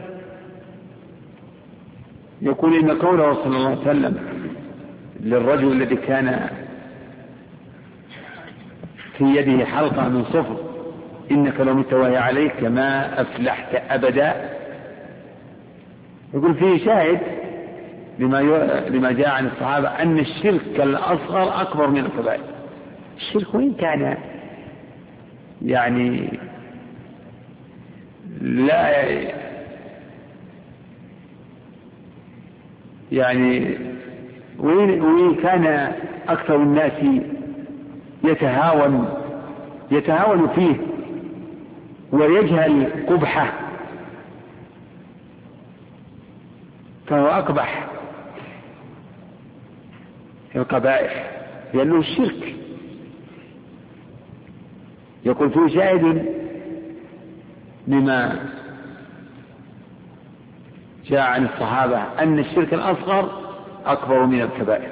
يقول إن قوله صلى الله عليه وسلم للرجل الذي كان في يده حلقة من صفر: إنك لو مت وهي عليك ما أفلحت أبدا، يقول فيه شاهد لما جاء عن الصحابة أن الشرك الأصغر أكبر من الكبائر. الشرك وإن كان يعني لا يعني وإن كان أكثر الناس يتهاون فيه ويجهل قبحه، فهو أقبح القبائح لأنه الشرك. يقول فيه شاهد لما جاء عن الصحابة أن الشرك الأصغر أكبر من الكبائر.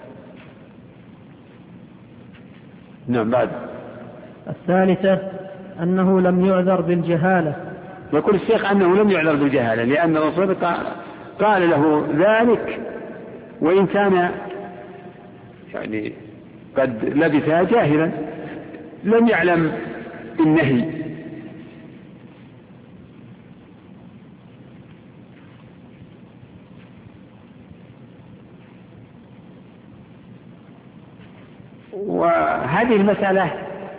نعم. بعد. الثالثة أنه لم يعذر بالجهالة. يقول الشيخ أنه لم يعذر بالجهالة لأن الرسول قال له ذلك وإن كان يعني قد لبثها جاهلا لم يعلم النهي. وهذه المسألة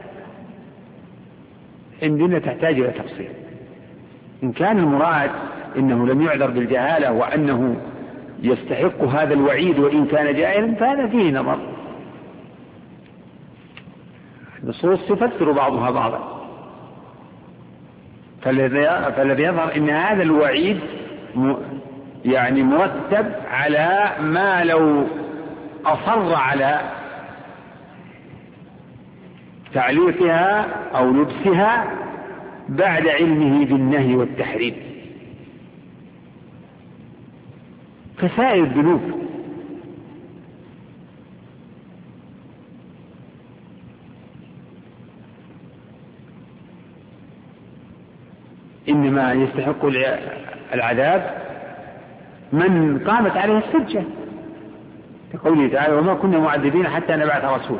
عندنا تحتاج إلى تفصيل. إن كان المراد إنه لم يعذر بالجهالة وأنه يستحق هذا الوعيد وإن كان جاهلا فهذا فيه نظر. النصوص تفسر بعضها بعضا، فالذي يظهر إن هذا الوعيد يعني مرتب على ما لو أصر على تعليقها أو لبسها بعد علمه بالنهي والتحريم كسائر الذنوب. إنما يستحق العذاب من قامت عليه الحجة، كقوله تعالى وما كنا معذبين حتى نبعث رسولا.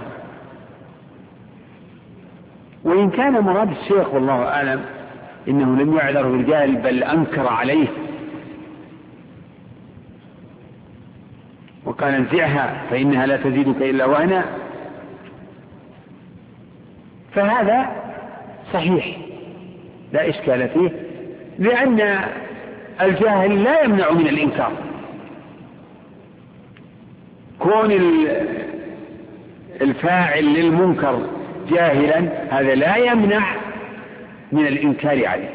وإن كان مراد الشيخ والله أعلم إنه لم يعذر بالجهل بل أنكر عليه وقال انزعها فإنها لا تزيدك إلا وهنا، فهذا صحيح لا إشكال فيه، لأن الجاهل لا يمنع من الإنكار. كون الفاعل للمنكر جاهلا هذا لا يمنع من الإنكار عليه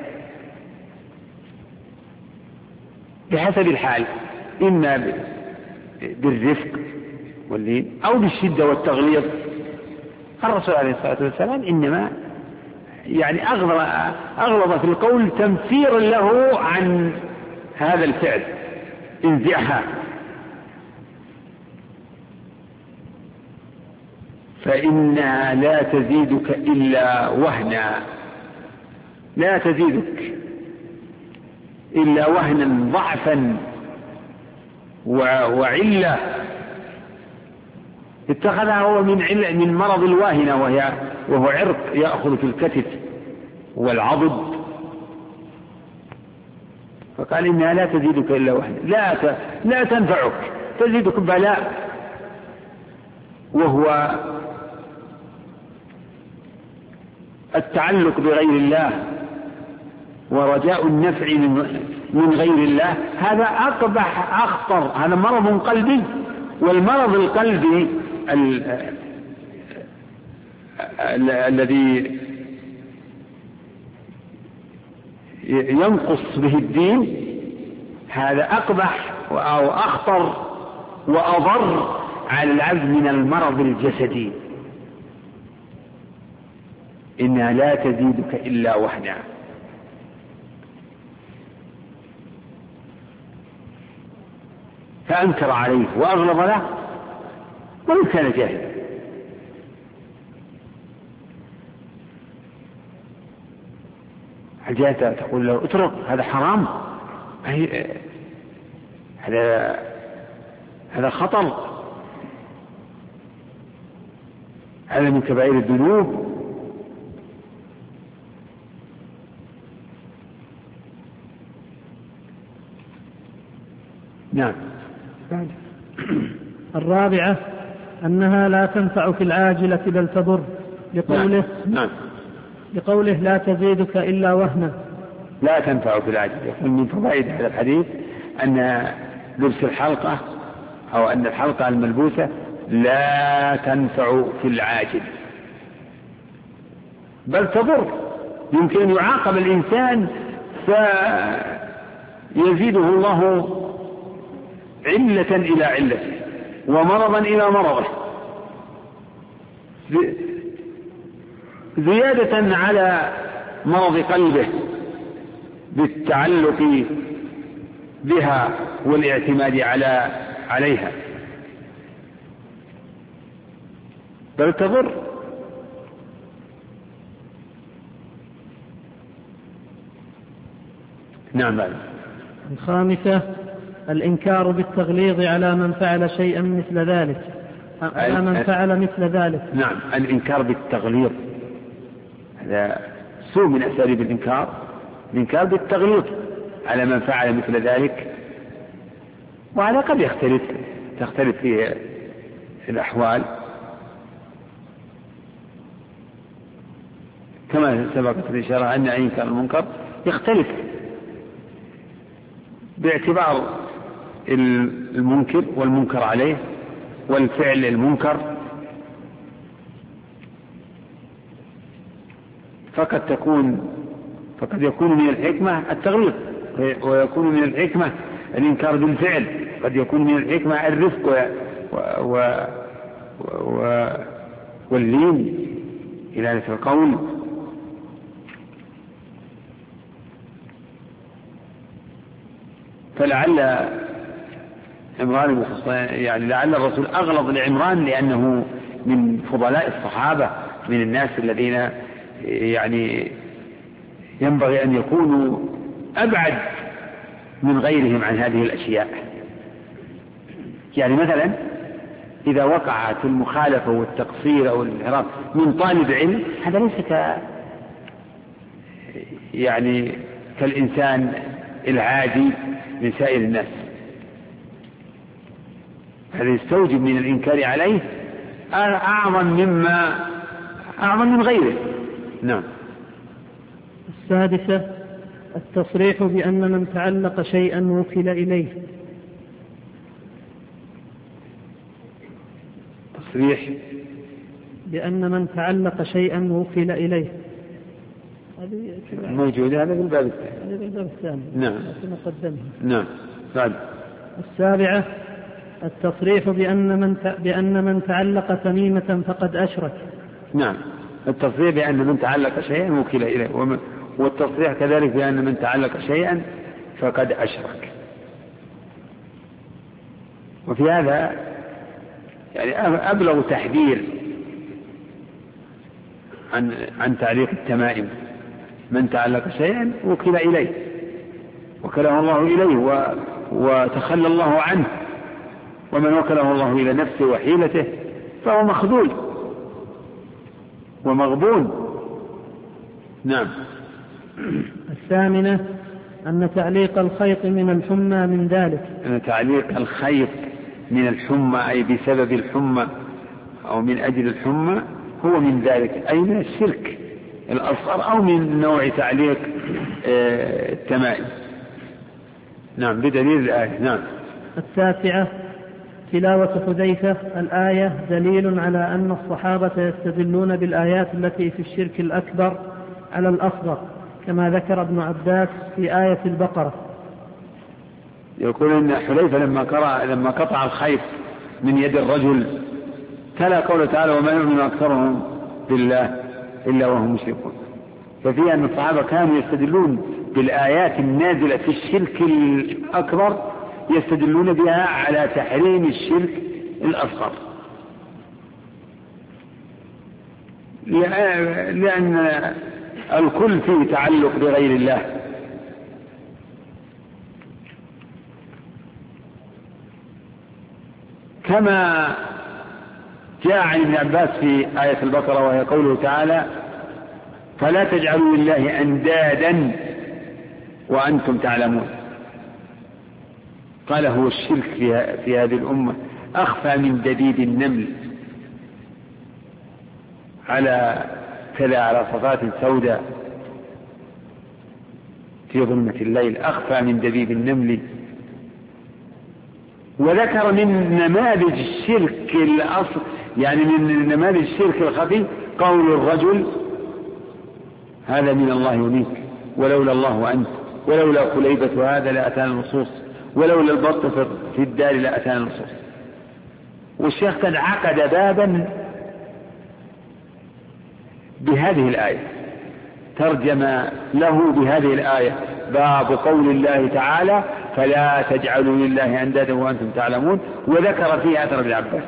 بحسب الحال، إما بالرفق واللين أو بالشدة والتغليظ. الرسول عليه الصلاة والسلام إنما يعني أغلظ في القول تمثيرا له عن هذا الفعل انزعها، فإنها لا تزيدك إلا وهنا، لا تزيدك إلا وهنا ضعفا وعلة اتخذها هو من مرض الواهنة وهو عرق يأخذ في الكتف والعضد، فقال إنها لا تزيدك إلا وهنا، لا تنفعك، تزيدك بلاء، وهو التعلق بغير الله ورجاء النفع من غير الله. هذا أقبح أخطر، هذا مرض قلبي، والمرض القلبي الذي ينقص به الدين هذا أقبح أو أخطر وأضر على العبد من المرض الجسدي. إنها لا تزيدك إلا وهنا. فأنكر عليه وأغلظ له وإن كان جاهلا. حاجات تقول له اترك هذا حرام، هذا خطر، هذا من كبائر الذنوب. نعم. الرابعة أنها لا تنفع في العاجلة بل تضر، لقوله نعم. لقوله لا تزيدك إلا وهنا، لا تنفع في العاجلة. من فوائد هذا الحديث أن لبس الحلقة أو أن الحلقة الملبوسة لا تنفع في العاجل بل تضر. يمكن أن يعاقب الإنسان فيزيده الله علة إلى علته ومرضا إلى مرضه، زيادة على مرض قلبه بالتعلق بها والاعتماد عليها، بل تضر. نعم. الخامسة الإنكار بالتغليظ على من فعل شيئا مثل ذلك، على من فعل مثل ذلك. نعم، الإنكار بالتغليظ هذا سوء من أساليب الإنكار، الإنكار بالتغليظ على من فعل مثل ذلك. وهذا قد تختلف فيه الأحوال كما سبقت الإشارة أن إنكار المنكر يختلف باعتبار المنكر والمنكر عليه والفعل المنكر، فقد يكون من الحكمة التغليظ، ويكون من الحكمة الإنكار بالفعل، قد يكون من الحكمة الرفق واللين إلى القول. فلعل عمران يعني لعل الرسول أغلظ لعمران لأنه من فضلاء الصحابة، من الناس الذين يعني ينبغي أن يكونوا أبعد من غيرهم عن هذه الأشياء. يعني مثلا إذا وقعت المخالفة والتقصير أو الانحراف من طالب علم، هذا ليس يعني كالإنسان العادي من سائر الناس، هذا يستوجب من الإنكار عليه أعظم من غيره. نعم. السادسة التصريح بأن من تعلق شيئا وكل إليه. تصريح بأن من تعلق شيئا وكل إليه، هذه موجودة، هذا بالباب الثاني. نعم. نقدمها. نعم. بعد. السابعة التصريح بأن من تعلق تميمة فقد أشرك. نعم. التصريح بأن من تعلق شيئا وكل إليه، والتصريح كذلك بأن من تعلق شيئا فقد أشرك. وفي هذا يعني أبلغ تحذير عن تعليق التمائم. من تعلق شيئا وكل إليه، وكله الله إليه وتخلى الله عنه، ومن وكله الله إلى نفسه وحيلته فهو مخذول ومغبون. نعم. الثامنة أن تعليق الخيط من الحمى من ذلك. أن تعليق الخيط من الحمى أي بسبب الحمى أو من أجل الحمى هو من ذلك، أي من الشرك الأصغر أو من نوع تعليق التمائم. نعم، بدليل الآية. نعم. التاسعة تلاوة حذيفة الآية دليل على أن الصحابة يستدلون بالآيات التي في الشرك الأكبر على الأصغر، كما ذكر ابن عباس في آية البقرة. يقول إن حذيفة لما قطع الخيط من يد الرجل تلا قوله تعالى: وما يؤمن أكثرهم بالله إلا وهم مشركون. ففي أن الصحابة كانوا يستدلون بالآيات النازلة في الشرك الأكبر، يستدلون بها على تحريم الشرك الأصغر، لأن الكل فيه تعلق بغير الله. كما جاء عن ابن عباس في آية البقرة وهي قوله تعالى: فلا تجعلوا لله أندادا وأنتم تعلمون. قال: هو الشرك في هذه الأمة أخفى من دبيب النمل على صفات سوداء في ظلمة الليل، أخفى من دبيب النمل. وذكر من نماذج الشرك الأصل، يعني من نماذج الشرك الخفي، قول الرجل: هذا من الله يميت، ولولا الله وأنت، ولولا قليبة هذا لأتانا النصوص، ولولا البط في الدار لأتانا النصوص. والشيخ قد عقد بابا بهذه الآية، ترجم له بهذه الآية: باب قول الله تعالى: فلا تجعلوا لله أندادا وأنتم تعلمون. وذكر فيه أثر ابن عباس.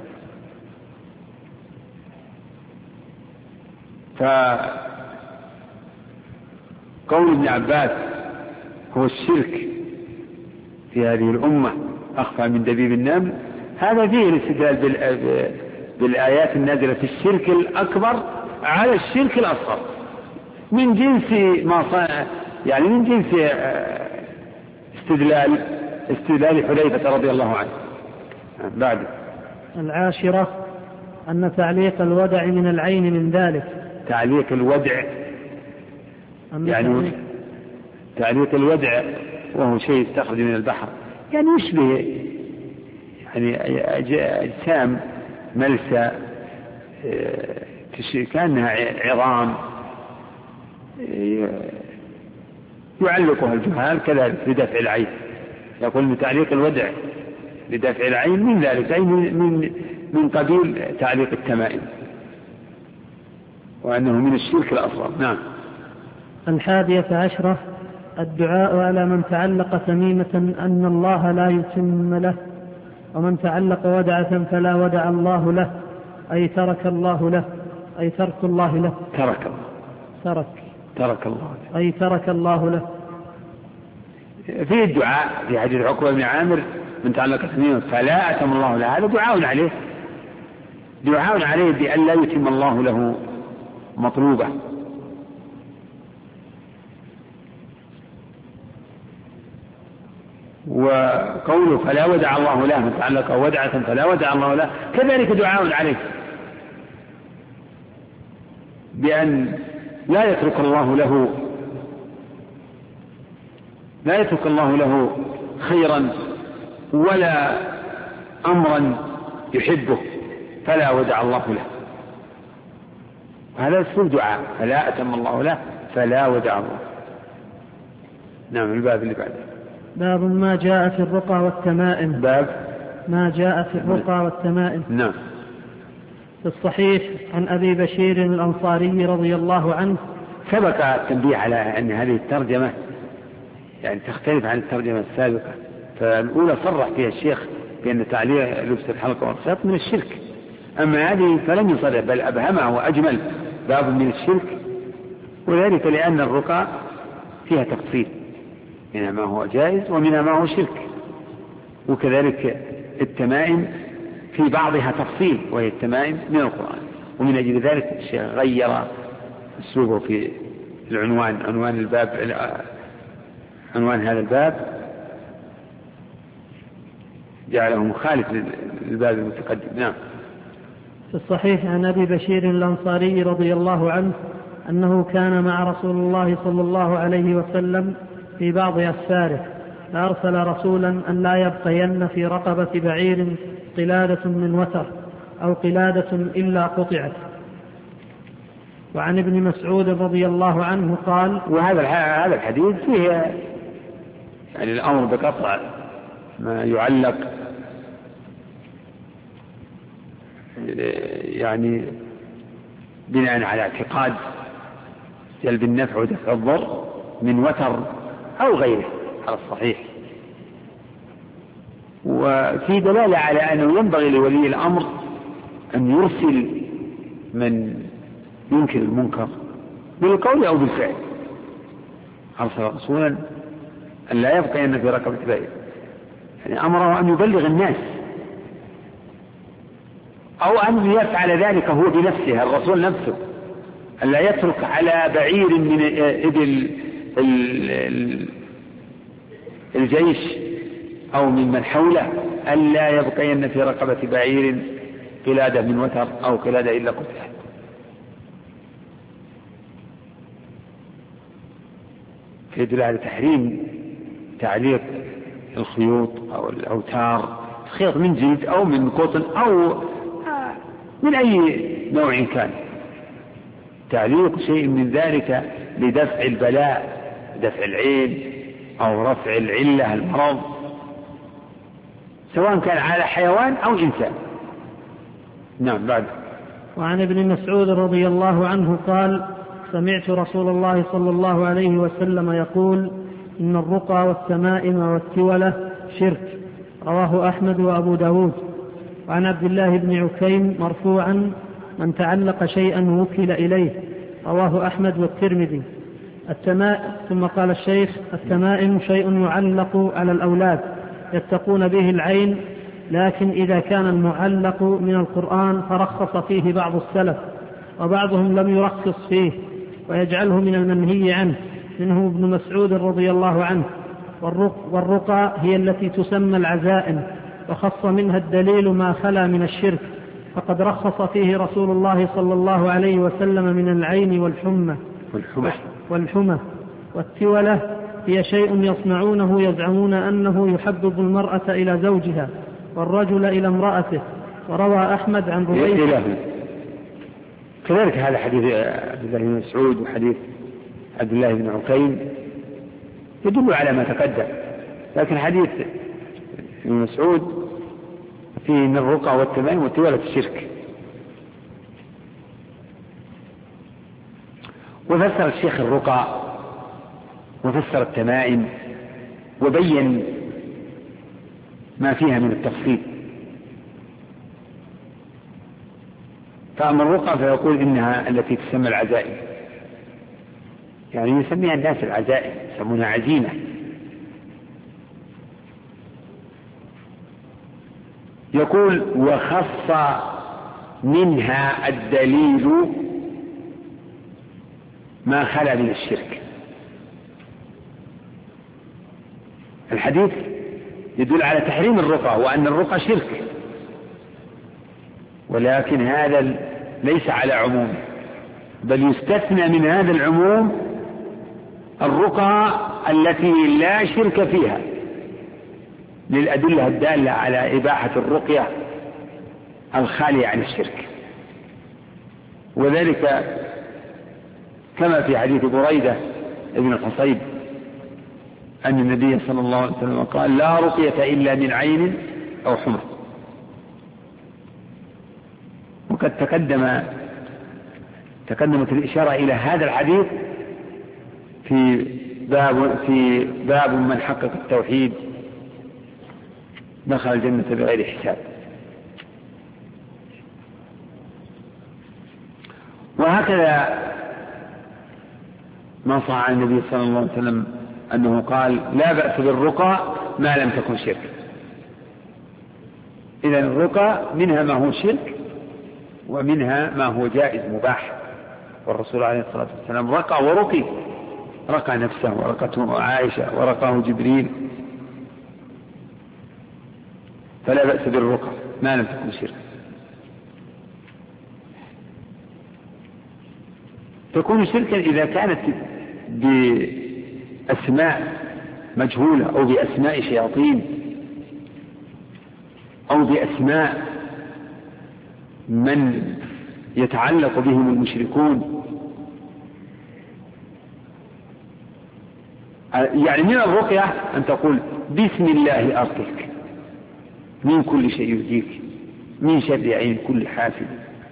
فقول ابن عباس هو الشرك في هذه الأمة أخفى من دبيب النمل، هذا فيه الاستدلال بالآيات النازلة في الشرك الأكبر على الشرك الأصغر، من جنس يعني من جنس استدلال حذيفة رضي الله عنه. بعد. العاشرة أن تعليق الودع من العين من ذلك. تعليق الودع يعني تعليق الودع وهو شيء يستخرج من البحر، يعني يشبه يعني أجسام ملسى كأنها عظام يعلقها الجهال كذلك لدفع العين. يقول تعليق الودع لدفع العين من ذلك، أي من قبيل تعليق التمائم، وأنه من الشرك الأصغر. نعم. الحادية عشرة الدعاء على من تعلق تميمة أن الله لا يتم له، ومن تعلق ودعة فلا ودع الله له، أي ترك الله له، أي ترك الله له. ترك. ترك الله له، أي ترك الله له. في الدعاء في حديث عقبة بن عامر من تعلق تميمة فلا أتم الله له، هذا دعاء عليه بأن لا يتم الله له مطلوبة. وقوله فلا ودع الله له من تعلق ودعة فلا ودع الله له كذلك دعاء عليه بأن لا يترك الله له خيرا ولا أمرا يحبه فلا ودع الله له. هذا اسلوب دعاء فلا أتم الله له فلا ودع الله. نعم. الباب اللي بعده باب ما جاء في الرقى والتمائم. باب ما جاء في الرقى والتمائم. نعم. في الصحيح عن أبي بشير الأنصاري رضي الله عنه. سبق التنبيه على أن هذه الترجمة يعني تختلف عن الترجمة السابقة، فالأولى صرح فيها الشيخ بأن تعليق لبس الحلقة والخياط من الشرك، أما هذه فلم يصرح بل أبهمها وأجمل باب من الشرك، وذلك لأن الرقى فيها تفصيل، منها ما هو جائز ومنها ما هو شرك، وكذلك التمائم في بعضها تفصيل وهي التمائم من القرآن، ومن أجل ذلك الشيخ غير أسلوبه في العنوان، عنوان هذا الباب جعله مخالف للباب المتقدم. نعم. في الصحيح عن أبي بشير الأنصاري رضي الله عنه أنه كان مع رسول الله صلى الله عليه وسلم في بعض أسفاره، فأرسل رسولا أن لا يبقين في رقبة بعير قلادة من وتر أو قلادة إلا قطعت. وعن ابن مسعود رضي الله عنه قال. وهذا الحديث فيه يعني الأمر بقطع ما يعلق يعني بناء على اعتقاد جلب النفع ودفع الضر من وتر أو غيره على الصحيح، وفي دلالة على أنه ينبغي لولي الأمر أن يرسل من ينكر المنكر بالقول أو بالفعل. أرسل رسولا أن لا يبقى أن في رقبة بعير، يعني أمره أن يبلغ الناس أو أن يفعل ذلك هو بنفسه، الرسول نفسه، أن لا يترك على بعير من إبل الجيش أو ممن حوله أن لا يبقين في رقبة بعير قلادة من وتر أو قلادة إلا قطعت. يدل على تحريم تعليق الخيوط أو الأوتار، خيط من جلد أو من قطن أو من أي نوع كان، تعليق شيء من ذلك لدفع البلاء، دفع العين أو رفع العلة المرض، سواء كان على حيوان أو إنسان. نعم. بعد. وعن ابن مسعود رضي الله عنه قال: سمعت رسول الله صلى الله عليه وسلم يقول: إن الرقى والتمائم والتولة شرك. رواه أحمد وأبو داود. وعن عبد الله بن عكيم مرفوعا: من تعلق شيئا وكل إليه. رواه أحمد والترمذي. ثم قال الشيخ: التمائم شيء يعلق على الأولاد يتقون به العين، لكن إذا كان المعلق من القرآن فرخص فيه بعض السلف، وبعضهم لم يرخص فيه ويجعله من المنهي عنه، منه ابن مسعود رضي الله عنه. والرقى هي التي تسمى العزائم، وخص منها الدليل ما خلا من الشرك، فقد رخص فيه رسول الله صلى الله عليه وسلم من العين والحمى. والتولة هي شيء يصنعونه يزعمون أنه يحبب المرأة إلى زوجها والرجل إلى امرأته. وروى أحمد عن ربيع. كذلك هذا حديث عبد الله بن مسعود وحديث عبد الله بن عكيم يدل على ما تقدم، لكن حديث ابن مسعود فيه من الرقى والتمائم والتولة الشرك. وفسر الشيخ الرقى وفسر التمائم وبين ما فيها من التفصيل. فأما الرقى فيقول إنها التي تسمى العزائم، يعني يسميها الناس العزائم، يسمونها عزيمة. يقول وخص منها الدليل ما خلا من الشرك. الحديث يدل على تحريم الرقى وأن الرقى شرك، ولكن هذا ليس على عموم، بل يستثنى من هذا العموم الرقى التي لا شرك فيها، للأدلة الدالة على إباحة الرقية الخالية عن الشرك. وذلك كما في حديث بريدة ابن الحصيب أن النبي صلى الله عليه وسلم قال لا رقية إلا من عين أو حمر. وقد تقدمت الإشارة إلى هذا الحديث في باب من حقق التوحيد دخل الجنة بغير حساب. وهكذا ما صح عن النبي صلى الله عليه وسلم أنه قال لا بأس بالرقى ما لم تكن شرك. إذن الرقى منها ما هو شرك ومنها ما هو جائز مباح، والرسول عليه الصلاة والسلام رقى ورقي، رقى نفسه ورقته عائشة ورقاه جبريل، فلا بأس بالرقى ما لم تكن شرك. تكون شركا إذا كانت بأسماء مجهولة أو بأسماء شياطين أو بأسماء من يتعلق بهم المشركون. يعني من الرقية أن تقول بسم الله أرقيك من كل شيء يؤذيك من شر عين كل حاسد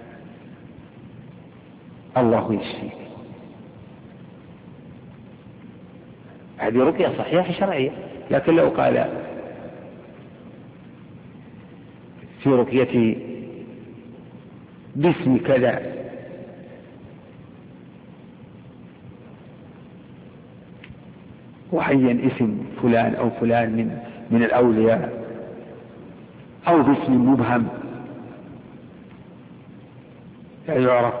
الله يشفيك. هذه رقية صحيحة شرعية. لكن لو قال في رقيته باسم كذا وعين اسم فلان أو فلان من الأولياء أو باسم مبهم لا يعرف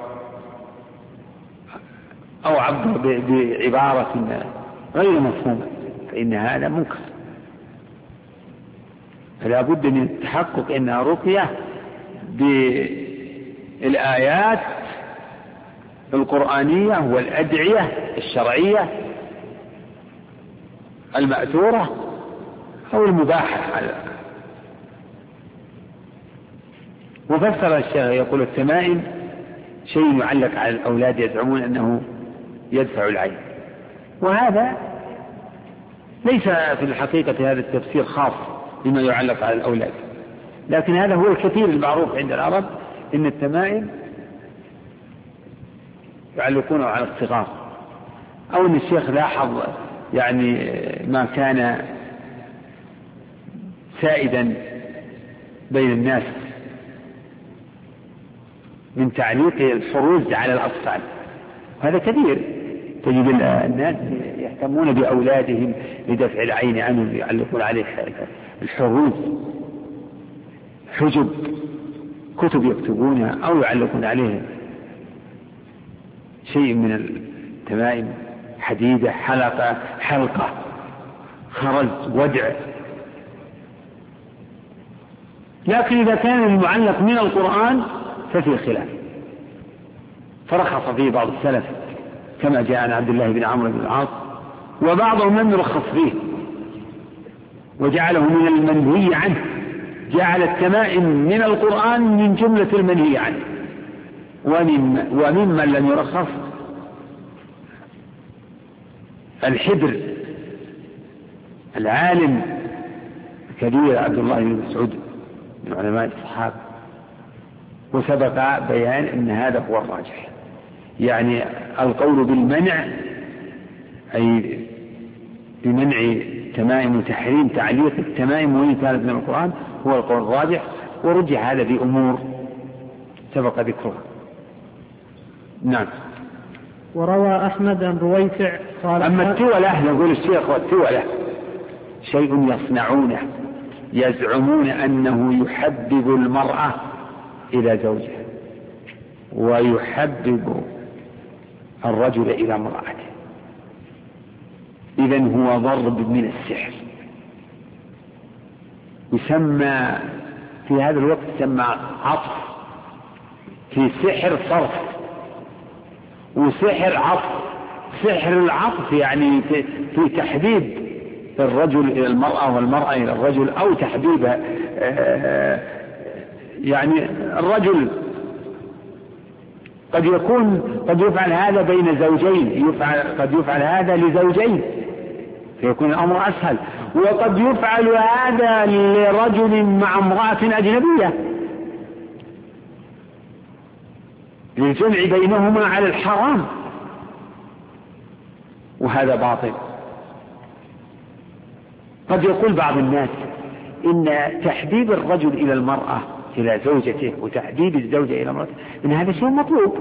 أو عبر بعبارة غير مفهومة فإن هذا منكر. فلا بد من التحقق أنها رقية بالآيات القرآنية والأدعية الشرعية المأثورة أو المباحة. وفسر الشيخ يقول التمائم شيء يعلق على الأولاد يزعمون أنه يدفع العين، وهذا ليس في الحقيقة هذا التفسير خاص بما يعلق على الأولاد، لكن هذا هو الكثير المعروف عند العرب إن التمائم يعلقونه على الصغار. أو أن الشيخ لاحظ يعني ما كان سائدا بين الناس من تعليق الحروز على الأطفال، هذا كبير. تجد الناس يهتمون بأولادهم لدفع العين عنهم، يعلقون عليه الحروز، حجب، كتب يكتبونها أو يعلقون عليه شيء من التمائم، حديدة، حلقة، حلقة، خرز، ودع. لكن إذا كان المعلق من القرآن ففي خلاف، فرخص فيه بعض السلف كما جاء عن عبد الله بن عمرو بن العاص، وبعضهم لم يرخص فيه وجعله من المنهي عنه، جعل التمائم من القرآن من جملة المنهي عنه. وممن لم يرخص الحبر العالم الكبير عبد الله بن مسعود من علماء الصحابة، وسبق بيان أن هذا هو الراجح، يعني القول بالمنع أي بمنع تمائم وتحريم تعليق التمائم وإن كانت من القرآن هو القول الراجح، ورجح هذا بأمور سبق ذكرها. نعم. وروى أحمد عن رويفع قال أما التولة يقول الشيخ والتولة شيء يصنعونه يزعمون أنه يحبب المرأة إلى زوجها ويحبب الرجل إلى امرأته، إذن هو ضرب من السحر، يسمى في هذا الوقت يسمى عطف، في سحر صرف وسحر عطف. سحر العطف يعني في تحبيب الرجل إلى المرأة والمرأة إلى الرجل، أو تحبيبها، يعني الرجل قد يفعل هذا بين زوجين، قد يفعل هذا لزوجين فيكون الأمر أسهل، وقد يفعل هذا لرجل مع امرأة أجنبية للجمع بينهما على الحرام، وهذا باطل. قد يقول بعض الناس إن تحبيب الرجل إلى المرأة إلى زوجته وتحبيب الزوجة إلى امرأته إن هذا شيء مطلوب،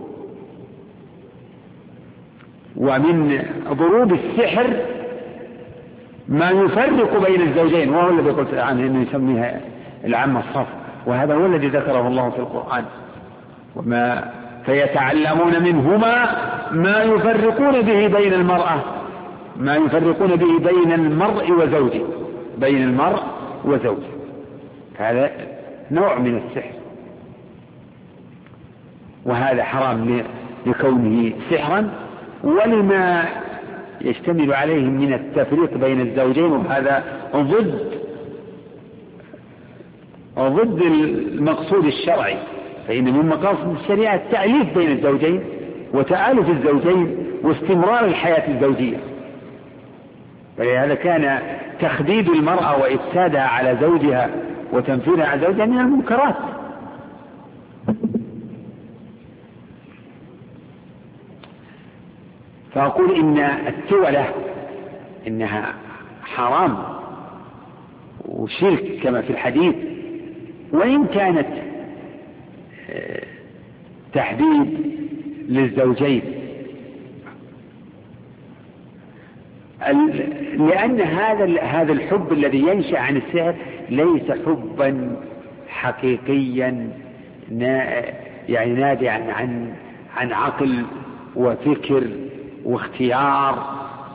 ومن ضروب السحر ما يفرق بين الزوجين، وهو الذي قلت عنه إنه يسميها العامة الصف، وهذا هو الذي ذكره الله في القرآن، وما فيتعلمون منهما ما يفرقون به بين المرأة، ما يفرقون به بين المرء وزوجه، بين المرء وزوجه. هذا نوع من السحر، وهذا حرام لكونه سحرا ولما يشتمل عليه من التفريق بين الزوجين، وهذا ضد المقصود الشرعي، فإن من مقاصد الشريعة التأليف بين الزوجين وتآلف الزوجين واستمرار الحياة الزوجية، فلهذا كان تخديد المرأة وإفسادها على زوجها وتنفيرها على زوجها من المنكرات. فأقول إن التولة إنها حرام وشرك كما في الحديث، وإن كانت تحبيب للزوجين، لأن هذا الحب الذي ينشأ عن السحر ليس حبا حقيقيا يعني نابعا عن عقل وفكر واختيار،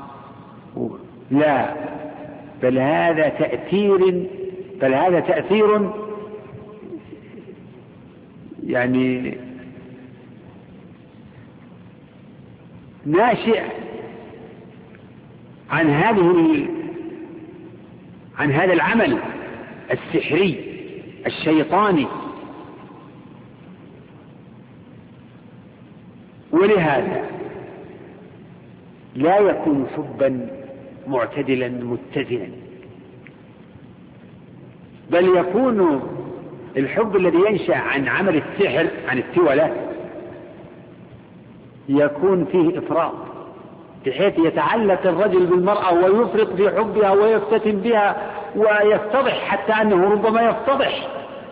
لا، بل هذا تأثير يعني ناشئ عن هذا العمل السحري الشيطاني، ولهذا لا يكون حبا معتدلا متزنا، بل يكون الحب الذي ينشأ عن عمل السحر عن التولة يكون فيه إفراط، بحيث يتعلق الرجل بالمرأة ويفرط في حبها ويفتتن بها ويفتضح، حتى أنه ربما يفتضح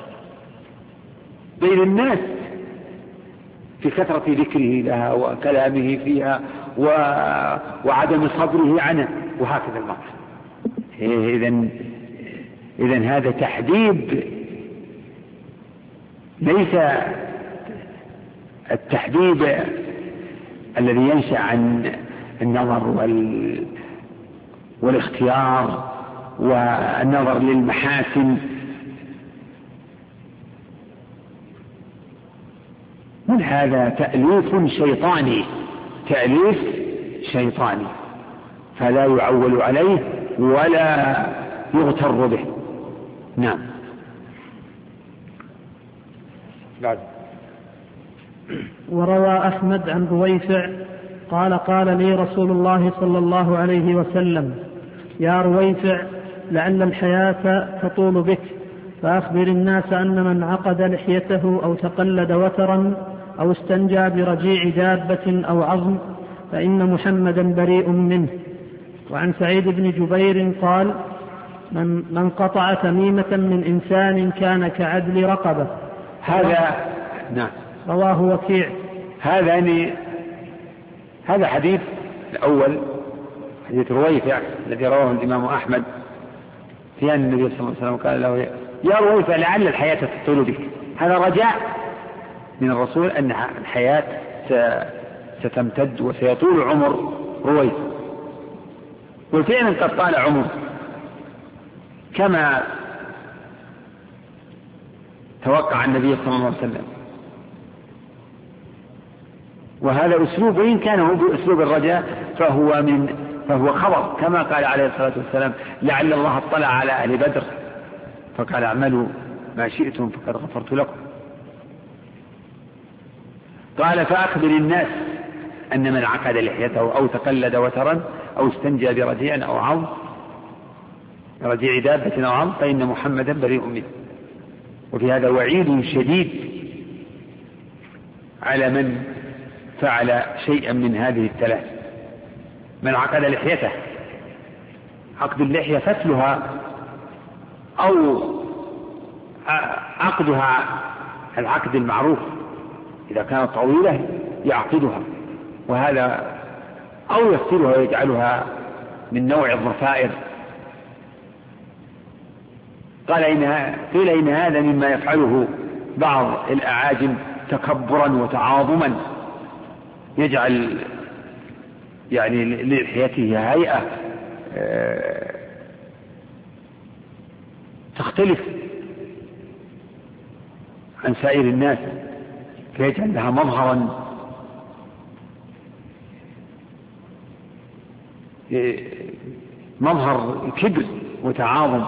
بين الناس في كثرة ذكره لها وكلامه فيها وعدم صبره عنها، وهكذا المرأة. إذن هذا تحديد، ليس التحديد الذي ينشأ عن النظر والاختيار والنظر للمحاسن، من هذا تأليف شيطاني فلا يعول عليه ولا يغتر به. نعم. بعد. وروى أحمد عن رويفع قال لي رسول الله صلى الله عليه وسلم: يا رويفع، لعل الحياة تطول بك، فأخبر الناس أن من عقد لحيته أو تقلد وترا أو استنجى برجيع دابة أو عظم فإن محمدا بريء منه. وعن سعيد بن جبير قال: من قطع تميمة من إنسان كان كعدل رقبة. هذا نعم. رواه وكيع. هذان هذا حديث الأول حديث رويفع الذي رواه الإمام أحمد في أن النبي صلى الله عليه وسلم قال له يا رويفع لعل الحياة تطول بك. هذا رجاء من الرسول أن الحياة ستمتد وسيطول عمر رويفع، وفعلا قد طال عمر كما توقع النبي صلى الله عليه وسلم. وهذا أسلوب، وإن كان هو بأسلوب الرجاء فهو خبر، كما قال عليه الصلاة والسلام لعل الله اطلع على أهل بدر فقال اعملوا ما شئتم فقد غفرت لكم. قال فأخبر الناس أن من عقد لحيته أو تقلد وترا أو استنجى برجيع أو عظم رجيع دابة أو عظم فإن محمدا بريء منه. وفي هذا وعيد شديد على من فعل شيئا من هذه الثلاث. من عقد لحيته، عقد اللحية فتلها أو عقدها العقد المعروف إذا كانت طويلة يعقدها، وهذا أو يفتلها ويجعلها من نوع الضفائر. قيل إن هذا مما يفعله بعض الأعاجم تكبرا وتعاظما، يجعل يعني للحيته هيئة تختلف عن سائر الناس، فيجعل لها مظهرا مظهر كبر وتعاظم.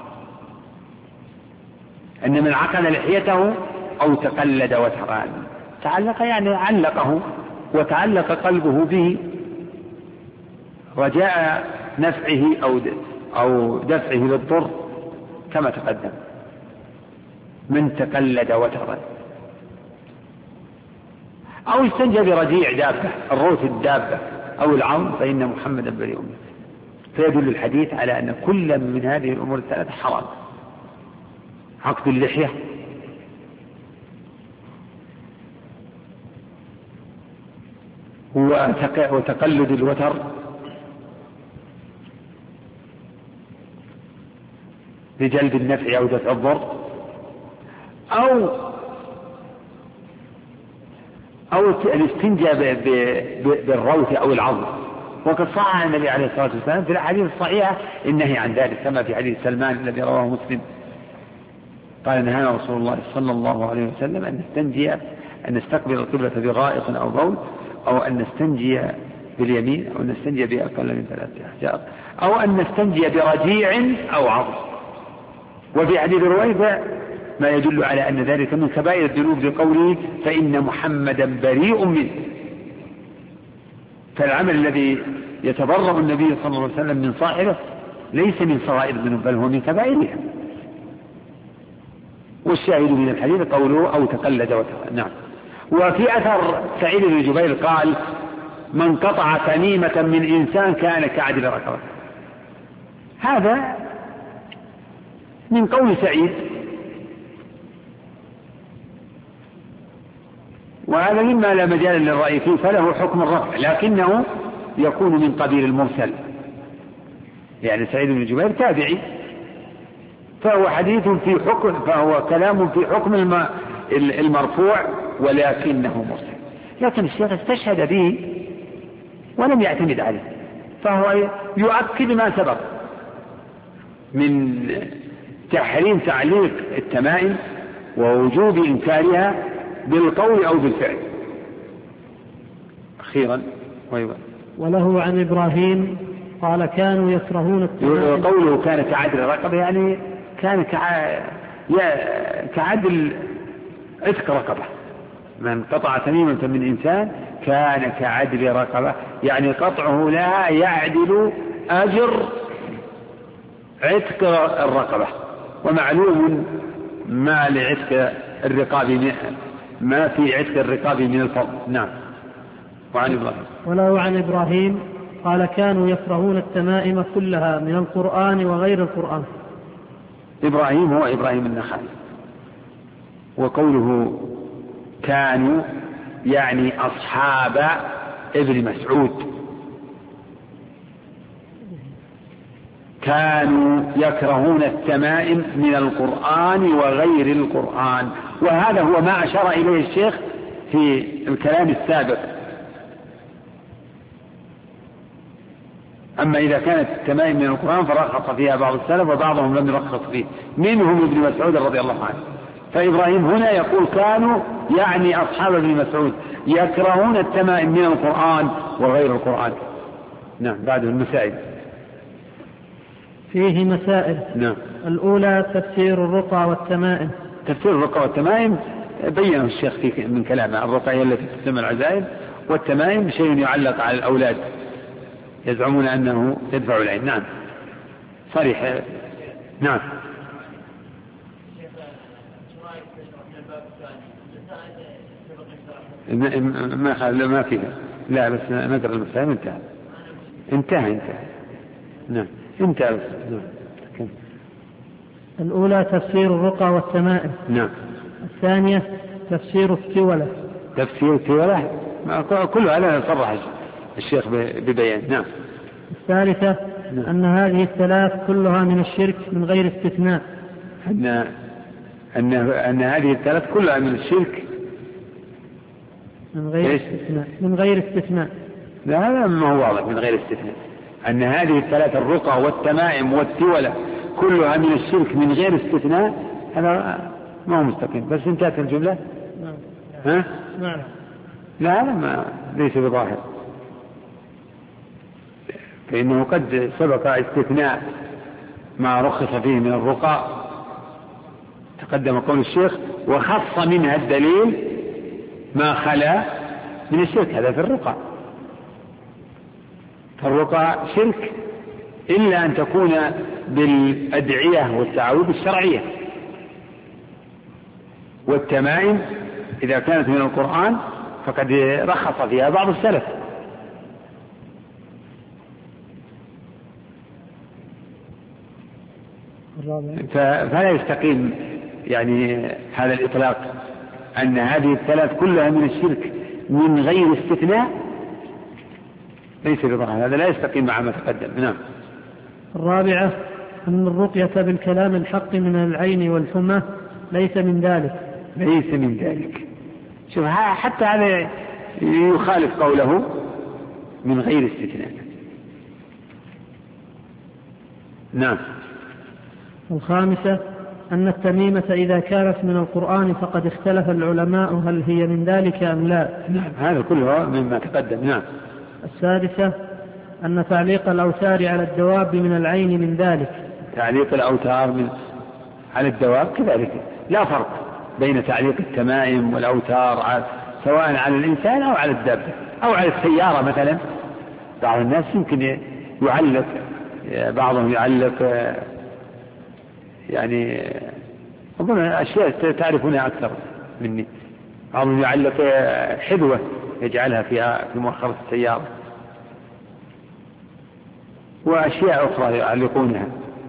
أن من عقد لحيته أو تقلد وتران، تعلق يعني علقه وتعلق قلبه به رجاء نفعه أو دفعه للضر كما تقدم. من تقلد وتران أو استنجى برجيع دابة الروث الدابة أو العظم فإن محمدا بريء منه. فيدل الحديث على أن كل من هذه الأمور الثلاثة حرام: عقد اللحية وتقلد الوتر لجلب النفع أو دفع الضر، أو الاستنجاء بالروث أو العظم. وقد صح عن النبي عليه الصلاة والسلام في الأحاديث الصحيحة النهي عن ذلك، كما في حديث سلمان الذي رواه مسلم قال نهانا رسول الله صلى الله عليه وسلم أن نستقبل القبلة بغائط أو بول، أو أن نستنجي باليمين، أو أن نستنجي بأقل من 3 أحجار، أو أن نستنجي برجيع أو عظم. وفي حديث رويفع ما يدل على أن ذلك من كبائر الذنوب لقوله فإن محمدا بريء منه. فالعمل الذي يتبرأ النبي صلى الله عليه وسلم من صاحبه ليس من صغائر الذنوب بل هو من كبائرها. والشاهد من الحديث قوله أو تقلد وترى. نعم. وفي أثر سعيد بن جبير قال من قطع تميمة من إنسان كان كعدل رقبة. هذا من قول سعيد، وهذا مما لا مجال للرأي فيه، فله حكم الرفع لكنه يكون من قبيل المرسل، يعني سعيد بن جبير تابعي، فهو حديث في حكم، فهو كلام في حكم المرفوع ولكنه مرسل. لكن الشيخ استشهد به ولم يعتمد عليه، فهو يؤكد ما سبق من تحريم تعليق التمائم ووجوب إنكارها بالقول أو بالفعل. أخيرا وله عن إبراهيم قال كانوا يكرهون التمائم. قوله كان كعدل رقبة يعني كان كعدل عتق رقبة. من قطع تميمة من إنسان كان كعدل رقبة، يعني قطعه لا يعدل أجر عتق الرقبة. ومعلوم ما لعتق الرقاب ما في عتق الرقاب من الفضل. نعم. وعن إبراهيم وله عن إبراهيم قال كانوا يكرهون التمائم كلها من القرآن وغير القرآن. إبراهيم هو إبراهيم النخعي. وقوله كانوا يعني أصحاب ابن مسعود كانوا يكرهون التمائم من القرآن وغير القرآن، وهذا هو ما أشار إليه الشيخ في الكلام السابق. أما إذا كانت التمائم من القرآن فرخص فيها بعض السلف وبعضهم لم يرخص فيه، منهم ابن مسعود رضي الله عنه. فإبراهيم هنا يقول كانوا يعني أصحاب ابن مسعود يكرهون التمائم من القرآن وغير القرآن. نعم. بعد المسائل فيه مسائل. نعم. الأولى تفسير الرقى والتمائم. تفسير الرقى والتمائم بينه الشيخ في من كلامه. الرقى هي التي تسمى العزائم، والتمائم شيء يعلق على الأولاد يزعمون أنه يدفع العين. نعم صريح. نعم. ما فيها، لا بس نقرأ المسائل. انتهى. نعم انتهى. نعم. الأولى تفسير الرقى والتمائم. نعم. الثانية تفسير التولة. تفسير التولة كل هذا صرح الشيخ ببيان. نعم. الثالثة نعم. أن هذه الثلاث كلها من الشرك من غير استثناء. أن هذه الثلاث كلها من الشرك من غير استثناء. لا هذا ما هو واضح من غير استثناء. أن هذه الثلاث الرقى والتمائم والتولة كلها من الشرك من غير استثناء، هذا ما هو مستقيم. بس انتهت الجملة. نعم. ها؟ نعم. لا هذا ما ليس بظاهر، فإنه قد سبق استثناء ما رخص فيه من الرقى، تقدم قول الشيخ وخص منها الدليل ما خلا من الشرك. هذا في الرقى. فالرقى شرك إلا أن تكون بالأدعية والتعاوذ الشرعية. والتمائم إذا كانت من القرآن فقد رخص فيها بعض السلف. فلا يستقيم يعني هذا الإطلاق أن هذه الثلاث كلها من الشرك من غير استثناء، ليس بظاهر. هذا لا يستقيم مع ما تقدم. نعم. الرابعة أن الرقية بالكلام الحق من العين والحمى ليس من ذلك. شوف حتى هذا يخالف قوله من غير استثناء. نعم. الخامسة أن التميمة إذا كانت من القرآن فقد اختلف العلماء هل هي من ذلك أم لا. نعم. هذا كله مما تقدم. نعم. السادسة أن تعليق الأوتار على الدواب من العين من ذلك. تعليق الأوتار على الدواب كذلك. لا فرق بين تعليق التمائم والأوتار سواء على الإنسان أو على الدابة أو على السيارة مثلا. بعض الناس يمكن يعلق، بعضهم يعلق يعني أظن أشياء تعرفونها أكثر مني. بعضهم يعلق حذوة يجعلها في مؤخرة السيارة، وأشياء أخرى يعلقونها.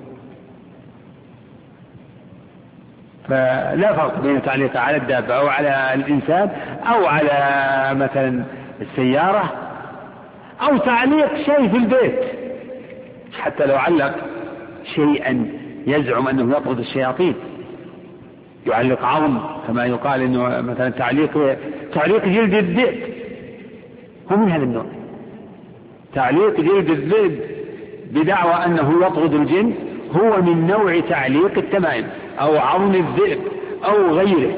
فلا فرق بين تعليق على الدابة أو على الإنسان أو على مثلا السيارة أو تعليق شيء في البيت. حتى لو علق شيئا يزعم أنه يطرد الشياطين، يعلق عظم كما يقال أنه مثلا تعليق جلد الذئب هو من هذا النوع. تعليق جلد الذئب بدعوى أنه يطرد الجن هو من نوع تعليق التمائم أو عظم الذئب أو غيره.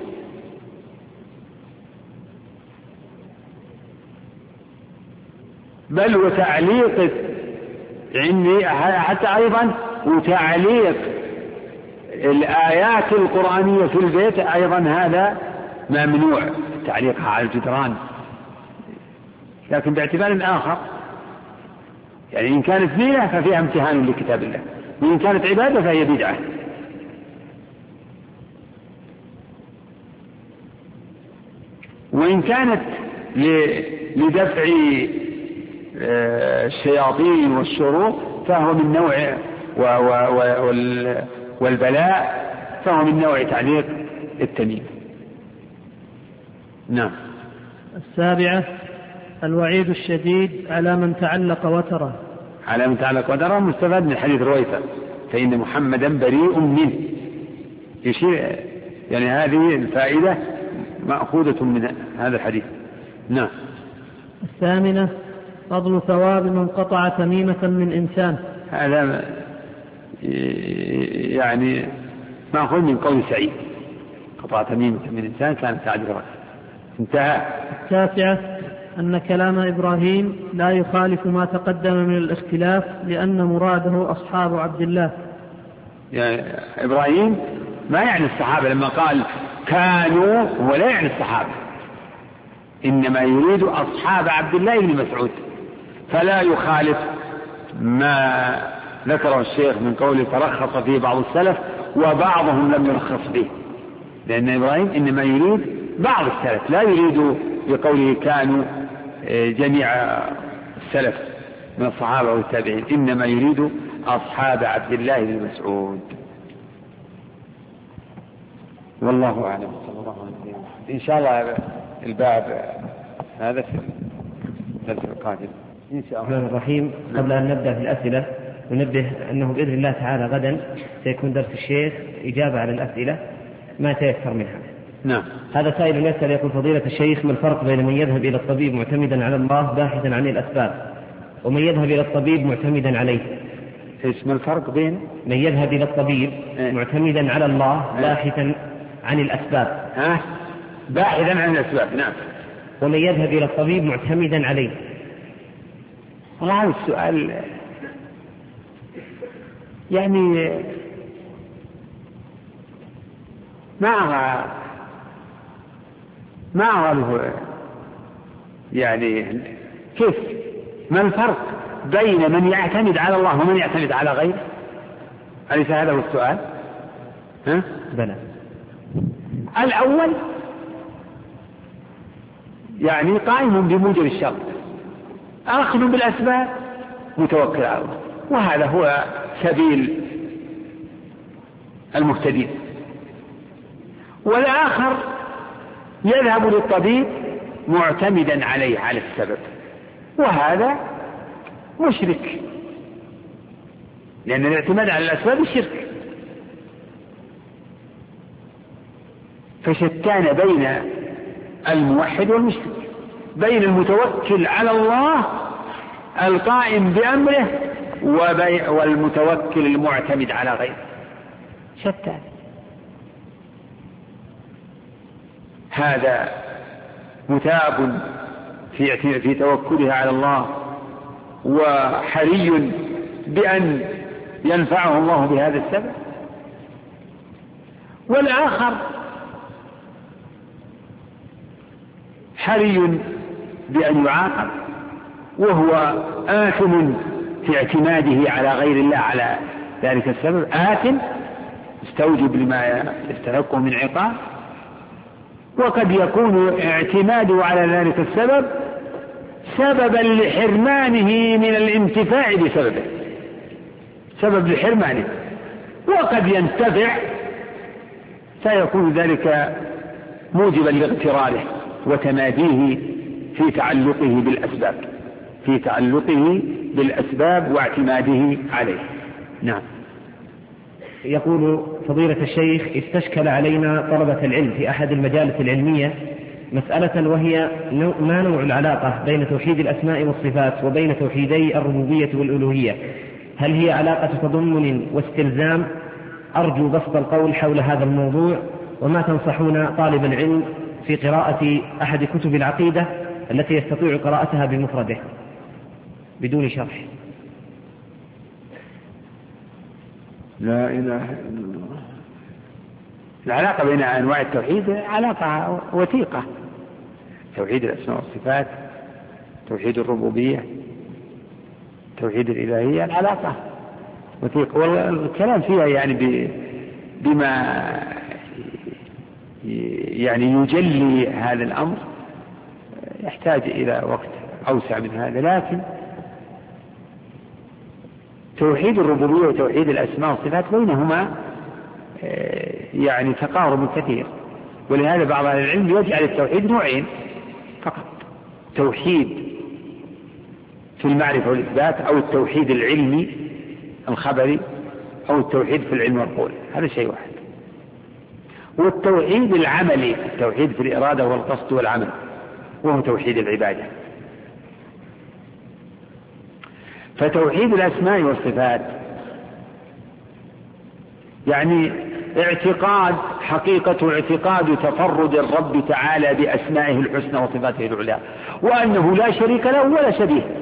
بل وتعليق عندي حتى أيضا وتعليق الآيات القرآنية في البيت أيضا هذا ممنوع تعليقها على الجدران، لكن باعتبار آخر. يعني إن كانت زينة ففيها امتهان لكتاب الله، وإن كانت عبادة فهي بدعة. وإن كانت لدفع الشياطين والشرور فهو من نوع والبلاء فهو من نوع تعليق التمييز. نعم. السابعة الوعيد الشديد على من تعلق وتره. على من تعلق وتره مستفاد من حديث رويثة فإن محمدا بريء منه، يشير يعني هذه الفائدة مأخوذة من هذا الحديث. نعم. الثامنة فضل ثواب من قطع تميمة من إنسان. هذا يعني مأخوذ من قول سعيد قطع تميمة من إنسان كانت تعجرها. انتهى. التاسعة أن كلام إبراهيم لا يخالف ما تقدم من الاختلاف لأن مراده أصحاب عبد الله. يعني إبراهيم ما يعني الصحابة لما قال كانوا، هو لا يعني الصحابة، إنما يريد أصحاب عبد الله بن مسعود، فلا يخالف ما ذكره الشيخ من قوله ترخص فيه بعض السلف وبعضهم لم يرخص فيه، لأن إبراهيم إنما يريد بعض السلف، لا يريد بقوله كانوا جميع السلف من الصحابة والتابعين، إنما يريد أصحاب عبد الله بن مسعود. والله أعلم. صلى الله عليه وسلم. إن شاء الله الباب هذا في الدرس القادم إن شاء الله. الرحمن الرحيم. قبل أن نبدأ في الأسئلة ننبه أنه بإذن الله تعالى غدا سيكون درس الشيخ إجابة على الأسئلة ما تيسر منها. نعم. هذا سائل يسأل يقول فضيلة الشيخ ما الفرق بين من يذهب إلى الطبيب معتمدا على الله باحثا عن الأسباب ومن يذهب إلى الطبيب معتمدا عليه؟ إيش ما الفرق بين من يذهب إلى الطبيب معتمدا على الله باحثا عن الأسباب؟ باحثا عن الأسباب. نعم. ومن يذهب إلى الطبيب معتمدا عليه. والله هذا السؤال يعني ما أعرف يعني كيف ما الفرق بين من يعتمد على الله ومن يعتمد على غيره؟ أليس هذا هو السؤال؟ بلى. الأول يعني قائم بموجب الشرط، أخذ بالأسباب متوكل على الله، وهذا هو سبيل المهتدين. والآخر يذهب للطبيب معتمدا عليه على السبب، وهذا مشرك، لأن الاعتماد على الأسباب شرك. فشتان بين الموحد والمشرك، بين المتوكل على الله القائم بأمره والمتوكل المعتمد على غيره، شتان. هذا متاب في توكله على الله وحري بأن ينفعه الله بهذا السبب، والآخر حري بأن يعاقب وهو آثم في اعتماده على غير الله على ذلك السبب، آثم استوجب لما يستحقه من عقاب. وقد يكون اعتماده على ذلك السبب سببا لحرمانه من الانتفاع بسببه، سبب لحرمانه، وقد ينتفع فيكون ذلك موجبا لاغتراره وتماديه في تعلقه بالأسباب واعتماده عليه. نعم. يقول فضيلة الشيخ استشكل علينا طلبة العلم في أحد المجالس العلمية مسألة، وهي ما نوع العلاقة بين توحيد الأسماء والصفات وبين توحيدي الربوبية والألوهية؟ هل هي علاقة تضمن واستلزام؟ أرجو بسط القول حول هذا الموضوع، وما تنصحون طالب العلم في قراءة أحد كتب العقيدة التي يستطيع قراءتها بمفرده بدون شرح؟ لا إله إلا الله. العلاقة بين أنواع التوحيد علاقة وثيقة، توحيد الأسماء والصفات، توحيد الربوبية، توحيد الإلهية، العلاقة وثيقة، والكلام فيها يعني بما يعني يجلي هذا الأمر يحتاج إلى وقت أوسع من هذا. لكن توحيد الربوبية وتوحيد الأسماء والصفات بينهما يعني تقارب كثير، ولهذا بعض أهل العلم يجعل التوحيد نوعين فقط: توحيد في المعرفة والإثبات، أو التوحيد العلمي الخبري، أو التوحيد في العلم والقول، هذا شيء واحد. والتوحيد العملي، التوحيد في الإرادة والقصد والعمل، وهو توحيد العبادة. فتوحيد الأسماء والصفات يعني اعتقاد، حقيقة اعتقاد تفرد الرب تعالى بأسمائه الحسنى وصفاته العلى، وأنه لا شريك له ولا شبيه،